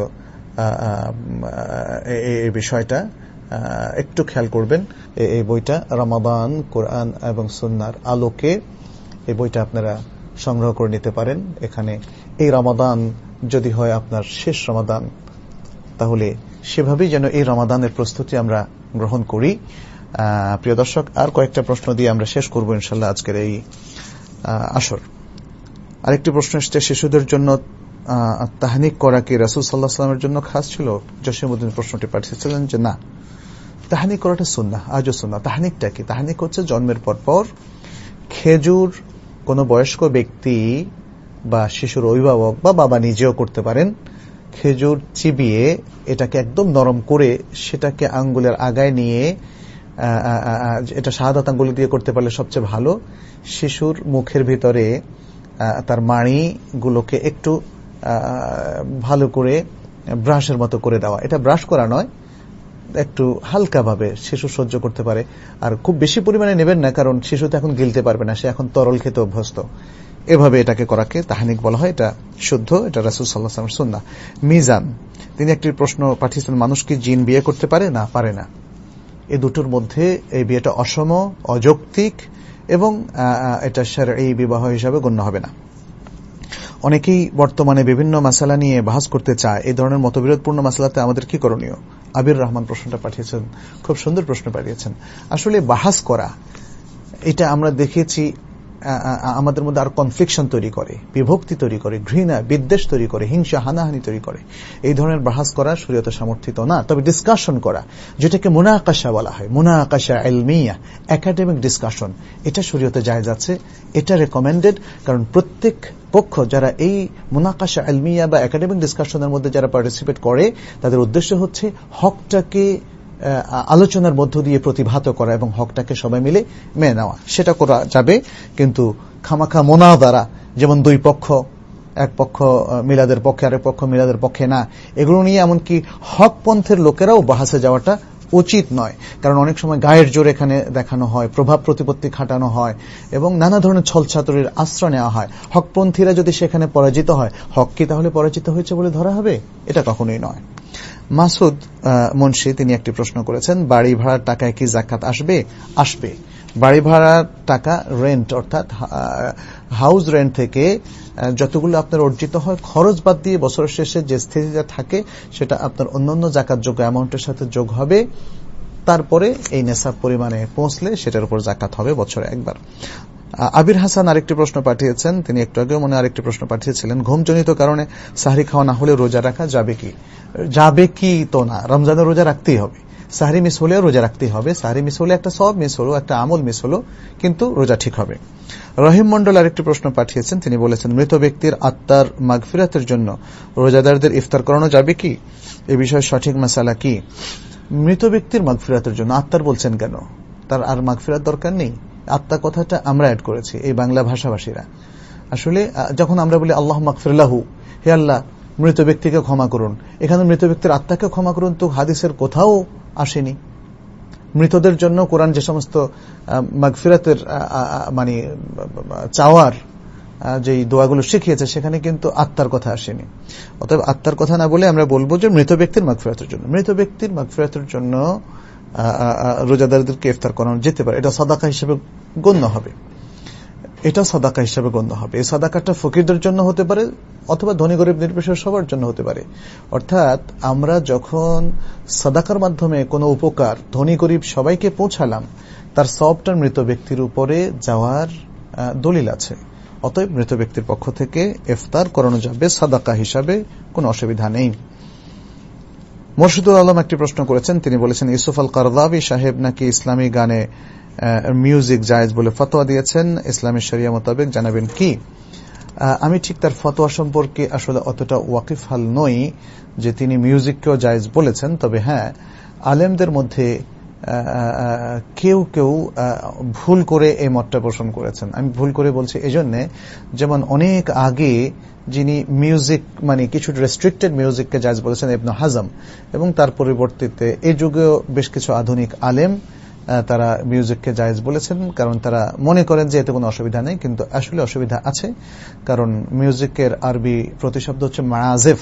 এই বিষয়টা একটু খেয়াল করবেন। এই বইটা রমাদান কোরআন এবং সুন্নাহর আলোকে, এই বইটা আপনারা সংগ্রহ করে নিতে পারেন। এখানে এই রমাদান যদি হয় আপনার শেষ রমাদান, তাহলে সেভাবেই যেন এই রমাদানের প্রস্তুতি আমরা গ্রহণ করি। প্রিয় দর্শক, আর কয়েকটা প্রশ্ন দিয়ে আমরা শেষ করব ইনশাল্লাহ আজকের এই আসর। আরেকটি প্রশ্ন এসছে, শিশুদের জন্য তাহনিক করা কি রাসূল সাল্লাল্লাহু আলাইহি ওয়াসাল্লামের জন্য খাস ছিল? জসিমউদ্দিন প্রশ্নটি পাঠিয়েছিলেন যে না, তাহনিক করাটা সুন্নাহ, আজও সুন্নাহ। তাহনিকটা কি? তাহনিক হচ্ছে জন্মের পর পর খেজুর কোন বয়স্ক ব্যক্তি বা শিশুর অভিভাবক বা বাবা নিজেও করতে পারেন, খেজুর চিবিয়ে এটাকে একদম নরম করে সেটাকে আঙ্গুলের আগায় নিয়ে, এটা শাহাদাত আঙ্গুল দিয়ে করতে পারলে সবচেয়ে ভালো, শিশুর মুখের ভিতরে তার মাড়িগুলোকে একটু ভালো করে ব্রাশের মতো করে দেওয়া। এটা ব্রাশ করা নয়, একটু হালকাভাবে শিশু সহ্য করতে পারে। আর খুব বেশি পরিমাণে নেবেন না, কারণ শিশু তো এখন গিলতে পারবে না, সে এখন তরল খেতে অভ্যস্ত। এভাবে এটাকে করাকে তাহনিক বলা হয়, এটা শুদ্ধ, এটা রাসূল সাল্লাল্লাহু আলাইহি ওয়াসাল্লামের সুন্নাহ। মিজান তিনি একটি প্রশ্ন পাঠিয়েছেন, মানুষ কি জিন বিয়ে করতে পারে? না, পারে না। এই দুটোর মধ্যে এই বিয়েটা অসম, অযৌক্তিক এবং এটা শারঈ বিবাহ হিসাবে গণ্য হবে না। অনেকেই বর্তমানে বিভিন্ন মাসালা নিয়ে বাহাস করতে চায়, এই ধরনের মতবিরোধপূর্ণ মাসালাতে আমাদের কি করণীয়? আবির রহমান প্রশ্নটা পাঠিয়েছেন, খুব সুন্দর প্রশ্ন পাঠিয়েছেন। আসলে বাহাস করা, এটা আমরা দেখেছি আমাদের মধ্যে আর কনফ্লিকশন তৈরি করে, বিভক্তি তৈরি করে, ঘৃণা বিদ্বেষ তৈরি করে, হিংসা হানাহানি তৈরি করে। এই ধরনের বাহাস করা শরীয়তে সমর্থিত না। তবে ডিসকাশন করা, যেটাকে মুনাকাশা বলা হয়, মুনাকাশা ইলমিয়া, একাডেমিক ডিসকাশন, এটা শরীয়তে জায়েজ আছে, এটা রেকমেন্ডেড। কারণ প্রত্যেক পক্ষ যারা এই মুনাকাশা ইলমিয়া বা একাডেমিক ডিসকাশনের মধ্যে যারা পার্টিসিপেট করে, তাদের উদ্দেশ্য হচ্ছে হকটাকে আলোচনার মধ্য দিয়ে প্রতিভাত করা এবং হকটাকে সবাই মিলে মেনে নেওয়া। সেটা করা যাবে, কিন্তু খামাখা মোনাজারা, যেমন দুই পক্ষ, এক পক্ষ মিলাদের পক্ষে আরেক পক্ষ মিলাদের পক্ষে না, এগুলো নিয়ে এমনকি হক পন্থের লোকেরাও বাহাসে যাওয়াটা উচিত নয়। কারণ অনেক সময় গায়ের জোর এখানে দেখানো হয়, প্রভাব প্রতিপত্তি খাটানো হয় এবং নানা ধরনের ছলছাতুরির আশ্রয় নেওয়া হয়। হকপন্থীরা যদি সেখানে পরাজিত হয়, হক কি তাহলে পরাজিত হয়েছে বলে ধরা হবে? এটা কখনোই নয়। মাসুদ মুন্সি তিনি একটি প্রশ্ন করেছেন, বাড়ি ভাড়ার টাকায় কি যাকাত আসবে? আসবে। বাড়ি ভাড়ার টাকা রেন্ট, অর্থাৎ হাউস রেন্ট থেকে যতগুলো আপনার অর্জিত হয়, খরচ বাদ দিয়ে বছরের শেষে যে স্থিতিটা থাকে সেটা আপনার অন্যান্য যাকাতযোগ্য অ্যামাউন্টের সাথে যোগ হবে, তারপরে এই নেশাব পরিমাণে পৌঁছলে সেটার উপর যাকাত হবে বছরে একবার। আবির হাসান আরেকটি প্রশ্ন পাঠিয়েছেন, তিনি একটু আগেও মনে আরেকটি প্রশ্ন পাঠিয়েছিলেন, ঘুমজনিত কারণে সাহরি খাওয়া না হলে রোজা রাখা যাবে কি? যাবে কি তো না, রমজানের রোজা রাখতেই হবে। সাহরি মিস হলেও রোজা রাখতেই হবে। সাহরি মিস হলে একটা সওয়াব মিস হলো, একটা আমল মিস হলো, কিন্তু রোজা ঠিক হবে। রহিম মন্ডল আরেকটি প্রশ্ন পাঠিয়েছেন, তিনি বলেছেন, মৃত ব্যক্তির আত্মার মাগফিরাতের জন্য রোজাদারদের ইফতার করানো যাবে কি? এ বিষয়ে সঠিক মাসালা কি? মৃত ব্যক্তির মাগফিরাতের জন্য, আত্মার বলছেন কেন? তার আর মাগফিরাত দরকার নেই। আত্মা কথাটা আমরা অ্যাড করেছি, এই বাংলা ভাষাভাষীরা। আসলে যখন আমরা বলি আল্লাহ মাগফির লাহু, হে আল্লাহ মৃত ব্যক্তিকে ক্ষমা করুন, এখানে মৃত ব্যক্তির আত্মাকে ক্ষমা করুন তো হাদিসের কোথাও আসেনি। মৃতদের জন্য কোরআন যে সমস্ত মাগফিরাতের মানে চাওয়ার যে দোয়াগুলো শিখিয়েছে সেখানে কিন্তু আত্মার কথা আসেনি। অতএব আত্মার কথা না বলে আমরা বলবো যে মৃত ব্যক্তির মাগফিরাতের জন্য, মৃত ব্যক্তির মাগফিরাতের জন্য রোজাদারদেরকে ইফতার করানো যেতে পারে। এটা সাদাকা হিসেবে গণ্য হবে, এটা সাদাকা হিসেবে গণ্য হবে। এই সাদাকাটা ফকিরদের জন্য হতে পারে অথবা ধনী গরিব নির্বিশেষে সবার জন্য হতে পারে। অর্থাৎ আমরা যখন সাদাকার মাধ্যমে কোনো উপকার ধনী গরিব সবাইকে পৌঁছালাম, তার সবটা মৃত ব্যক্তির উপরে যাওয়ার দলিল আছে। অতএব মৃত ব্যক্তির পক্ষ থেকে ইফতার করানো যাবে সাদাকা হিসাবে, কোনো অসুবিধা নেই। মুর্শিদুল আলম একটি প্রশ্ন করেছেন, তিনি বলেছেন ইউসুফ আল কারদাবি সাহেব নাকি ইসলামী গানে মিউজিক জায়েজ বলে ফতোয়া দিয়েছেন, ইসলামী শরিয়া মোতাবেক জানাবেন কি? আমি ঠিক তার ফতোয়া সম্পর্কে আসলে অতটা ওয়াকিফহাল নই যে তিনি মিউজিককেও জায়েজ বলেছেন। তবে হ্যাঁ, আলেমদের মধ্যে কেউ কেউ ভুল করে এই মতটা পোষণ করেছেন। আমি ভুল করে বলছি এজন্যে, যেমন অনেক আগে যিনি মিউজিক মানে কিছু রেস্ট্রিক্টেড মিউজিককে জায়েজ বলেছেন ইবনে হাজম, এবং তার পরিবর্তিতে এই যুগেও বেশ কিছু আধুনিক আলেম তারা মিউজিককে জায়েজ বলেছেন, কারণ তারা মনে করেন যে এতে কোনো অসুবিধা নেই। কিন্তু আসলে অসুবিধা আছে, কারণ মিউজিকের আরবি প্রতিশব্দ হচ্ছে মাআজিফ।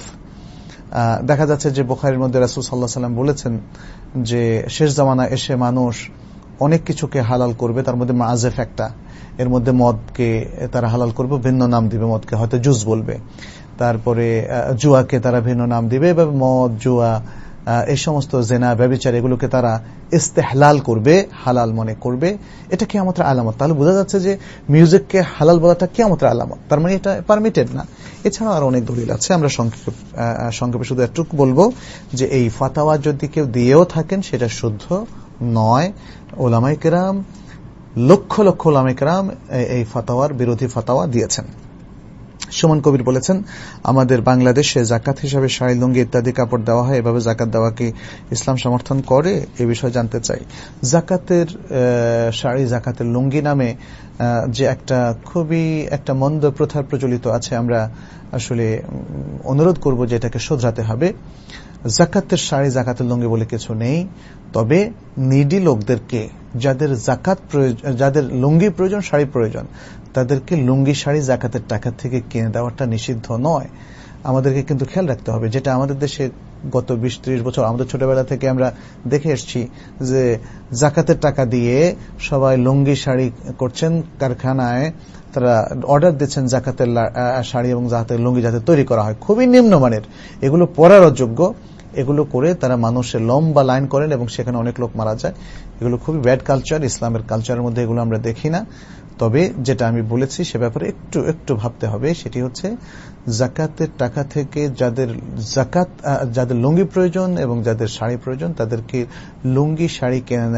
দেখা যাচ্ছে যে বুখারীর মধ্যে রাসূল সাল্লাল্লাহু আলাইহি ওয়াসাল্লাম বলেছেন যে শেষ জামানা এসে মানুষ অনেক কিছুকে হালাল করবে, তার মধ্যে মাআজিফ একটা। এর মধ্যে মদকে তারা হালাল করবে, ভিন্ন নাম দিবে, মদকে হয়তো জুস বলবে। তারপরে জুয়াকে তারা ভিন্ন নাম দিবে, এভাবে মদ, জুয়া, এই সমস্ত জেনা, ব্যভিচার এগুলোকে তারা ইস্তেহলাল করবে, হালাল মনে করবে। এটা কিয়ামতের আলামত। তাহলে বোঝা যাচ্ছে যে মিউজিককে হালাল বলাটা কিয়ামতের আলামত, তার মানে এটা পারমিটেড না। এছাড়াও আরো অনেক দলিল আছে। আমরা সংক্ষেপে সংক্ষেপে শুধু একটুকু বলবো যে এই ফাতাওয়া যদি কেউ দিয়েও থাকেন সেটা শুদ্ধ নয়। ওলামায়ে কেরাম, লক্ষ লক্ষ ওলামায়ে কেরাম এই ফাতাওয়ার বিরোধী ফাতাওয়া দিয়েছেন। সুমন কবির বলেছেন, আমাদের বাংলাদেশে জাকাত হিসাবে শাড়ি, লুঙ্গি ইত্যাদি কাপড় দেওয়া হয়, এভাবে জাকাত দেওয়া কি ইসলাম সমর্থন করে? এ বিষয়ে জানতে চাই। জাকাতের শাড়ি, জাকাতের লুঙ্গি নামে যে একটা খুবই একটা মন্দ প্রথা প্রচলিত আছে, আমরা আসলে অনুরোধ করব যে এটাকে শোধরাতে হবে। জাকাতের শাড়ি, জাকাতের লুঙ্গি বলে কিছু নেই। তবে নিডি লোকদেরকে, যাদের জাকাত প্রয়োজন, যাদের লুঙ্গি প্রয়োজন, শাড়ি প্রয়োজন, তাদেরকে লুঙ্গি শাড়ি জাকাতের টাকা থেকে কিনে দেওয়াটা নিষিদ্ধ নয়। আমাদেরকে কিন্তু খেয়াল রাখতে হবে, যেটা আমাদের দেশে গত বিশ ত্রিশ বছর আমাদের ছোটবেলা থেকে আমরা দেখে এসেছি যে জাকাতের টাকা দিয়ে সবাই লুঙ্গি শাড়ি করছেন, কারখানায় তারা অর্ডার দিচ্ছেন জাকাতের শাড়ি এবং জাকাতের লুঙ্গি যাতে তৈরি করা হয়, খুবই নিম্নমানের, এগুলো পরার অযোগ্য। এগুলো করে তারা মানুষের লম্বা লাইন করেন এবং সেখানে অনেক লোক মারা যায়। এগুলো খুবই ব্যাড কালচার, ইসলামের কালচারের মধ্যে এগুলো আমরা দেখি না। তবে যেটা আমি বলেছি সে ব্যাপারে একটু একটু ভাবতে হবে, সেটি হচ্ছে জাকাতের টাকা থেকে যাদের জাকাত, যাদের লুঙ্গি প্রয়োজন এবং যাদের শাড়ি প্রয়োজন, তাদেরকে লুঙ্গি শাড়ি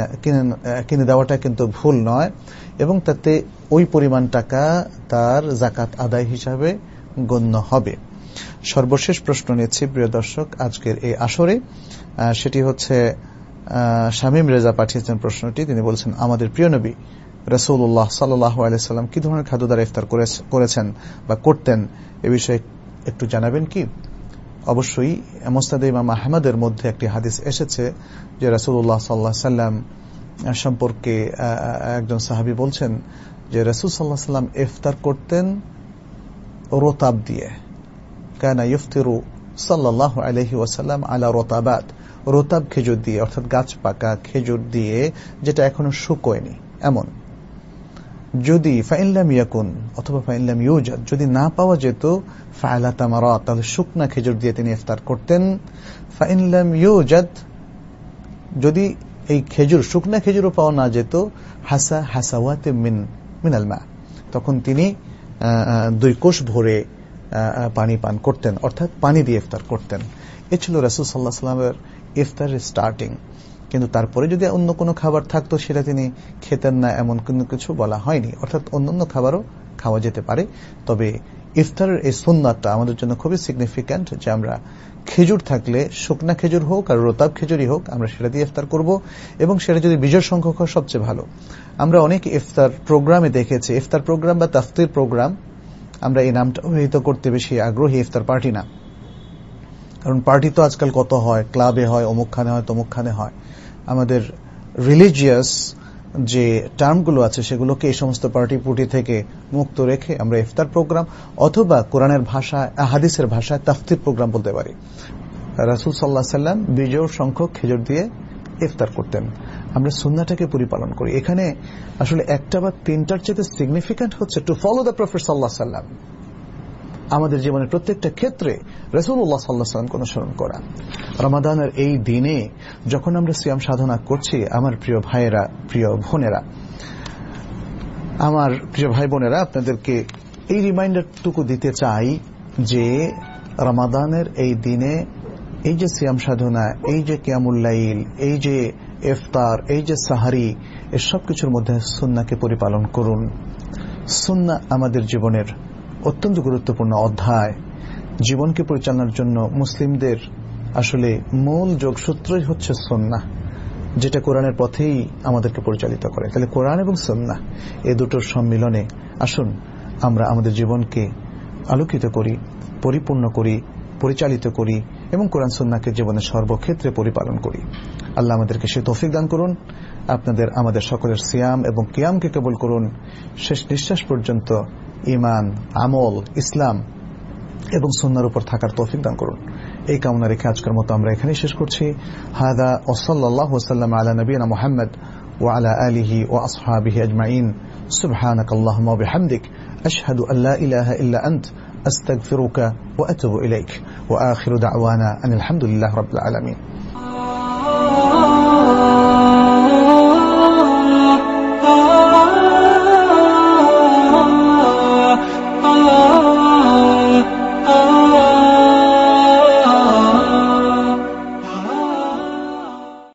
কিনে দেওয়াটা কিন্তু ভুল নয়, এবং তাতে ওই পরিমাণ টাকা তার জাকাত আদায় হিসাবে গণ্য হবে। সর্বশেষ প্রশ্ন নিচ্ছি প্রিয় দর্শক আজকের এই আসরে, সেটি হচ্ছে শামীম রেজা পাঠিয়েছেন প্রশ্নটি। তিনি বলছেন, আমাদের প্রিয় নবী রাসূলুল্লাহ সাল্লাল্লাহু আলাইহি ওয়াসাল্লাম কি ধরনের খাদ্য দ্বারা ইফতার করেছেন বা করতেন, এ বিষয়ে একটু জানাবেন কি? অবশ্যই মুসনাদ ইমাম আহমদের মধ্যে একটি হাদিস এসেছে যে রাসূলুল্লাহ সাল্লাল্লাহু আলাইহি ওয়াসাল্লাম সম্পর্কে একজন সাহাবী বলছেন যে রাসূল সাল্লাল্লাহু আলাইহি ওয়াসাল্লাম ইফতার করতেন রতাব দিয়ে। কানা ইফতিরু সাল্লাল্লাহু আলাইহি ওয়াসাল্লাম আলা রতাবাত, রতাব খেজুর দিয়ে, অর্থাৎ গাছ পাকা খেজুর দিয়ে, যেটা এখনো শুকোয়নি এমন। যদি ফাইনলাম ইয়াকুন অথবা ফাইনলাম ইউজাদ, যদি না পাওয়া যেত ফাআলা তামারাত, তাহলে শুকনা খেজুর দিয়ে তিনি ইফতার করতেন। ফাইনলাম ইউজাদ, যদি এই খেজুর শুকনা খেজুরও পাওয়া না যেত, হাসা হাসাওয়াতে মিন মিনাল মা, তখন তিনি দুই কোষ ভরে পানি পান করতেন, অর্থাৎ পানি দিয়ে ইফতার করতেন। এ ছিল রাসূল সাল্লাল্লাহু আলাইহি ওয়াসাল্লামের ইফতারের স্টার্টিং। কিন্তু তারপরে যদি অন্য কোনো খাবার থাকতো সেটা তিনি খেতেন না, এমন কোনো কিছু বলা হয়নি। অর্থাৎ অন্যান্য খাবারও খাওয়া যেতে পারে, তবে ইফতারের এই সুন্নাতটা আমাদের জন্য খুবই সিগনিফিক্যান্ট, যে আমরা খেজুর থাকলে শুকনা খেজুর হোক আর রোতাব খেজুরই হোক আমরা সেটা দিয়ে ইফতার করব, এবং সেটা যদি বিজয় সংখ্যক হয় সবচেয়ে ভালো। আমরা অনেক ইফতার প্রোগ্রামে দেখেছি, ইফতার প্রোগ্রাম বা তাফতির প্রোগ্রাম, আমরা এই নামটা অভিহিত করতে বেশি আগ্রহী, ইফতার পার্টি না। কারণ পার্টি তো আজকাল কত হয়, ক্লাবে হয়, অমুকখানে হয়, তমুকখানে হয়। আমাদের রিলিজিয়াস যে টার্মগুলো আছে সেগুলোকে এই সমস্ত পার্টি পুটি থেকে মুক্ত রেখে আমরা ইফতার প্রোগ্রাম অথবা কোরআনের ভাষায়, হাদিসের ভাষায় তাফতির প্রোগ্রাম বলতে পারি। রাসূল সাল্লাল্লাহু আলাইহি সাল্লাম বিজোড় সংখ্যক খেজুর দিয়ে ইফতার করতেন। আমরা সুন্নাহটাকে পরিপালন করি। এখানে আসলে একটা বা তিনটার চেয়ে সিগনিফিক্যান্ট হচ্ছে টু ফলো দ্য প্রফেট সাল্লাল্লাহু আলাইহি সাল্লাম। আমাদের জীবনের প্রত্যেকটা ক্ষেত্রে রাসূলুল্লাহ সাল্লাল্লাহু আলাইহি সাল্লামকে অনুসরণ করা। রমাদানের এই দিনে যখন আমরা সিয়াম সাধনা করছি, আমার প্রিয় ভাইয়েরা, প্রিয় বোনেরা, আমার প্রিয় ভাই বোনেরা, আপনাদেরকে এই রিমাইন্ডারটুকু দিতে চাই যে রমাদানের এই দিনে এই যে সিয়াম সাধনা, এই যে কিয়ামুল লাইল, এই যে ইফতার, এই যে সাহারি, এই সব কিছুর মধ্যে সুন্নাহকে পরিপালন করুন। সুন্নাহ আমাদের জীবনের অত্যন্ত গুরুত্বপূর্ণ অধ্যায়। জীবনকে পরিচালনার জন্য মুসলিমদের আসলে মূল যোগসূত্রই হচ্ছে সুন্নাহ, যেটা কোরআনের পথেই আমাদেরকে পরিচালিত করে। তাহলে কোরআন এবং সুন্নাহ এই দুটোর সম্মিলনে আসুন আমরা আমাদের জীবনকে আলোকিত করি, পরিপূর্ণ করি, পরিচালিত করি এবং কোরআন সুন্নাহকে জীবনের সর্বক্ষেত্রে পরিপালন করি। আল্লাহ আমাদেরকে সে তৌফিক দান করুন। আপনাদের আমাদের সকলের সিয়াম এবং কিয়ামকে কবুল করুন। শেষ নিঃশ্বাস পর্যন্ত ঈমান, আমল, ইসলাম এবং সুন্নাহর উপর থাকার তৌফিক দান করুন। এই কামনা রেখে আজকের মতো আমরা এখানেই শেষ করছি। হাদা ওয়া সাল্লাল্লাহু ওয়াসাল্লাম আলা নবিয়িনা মুহাম্মদ ওয়া আলা আলিহি ওয়া আসহাবিহি আজমাইন। সুবহানাকাল্লাহুম্মা ওয়া বিহামদিক আশহাদু আল লা ইলাহা ইল্লা আন্ত আস্তাগফিরুকা ওয়া আতুবু ইলাইক ওয়া আখিরু দাওয়ানা আনিল হামদুলিল্লাহি রাব্বিল আলামিন।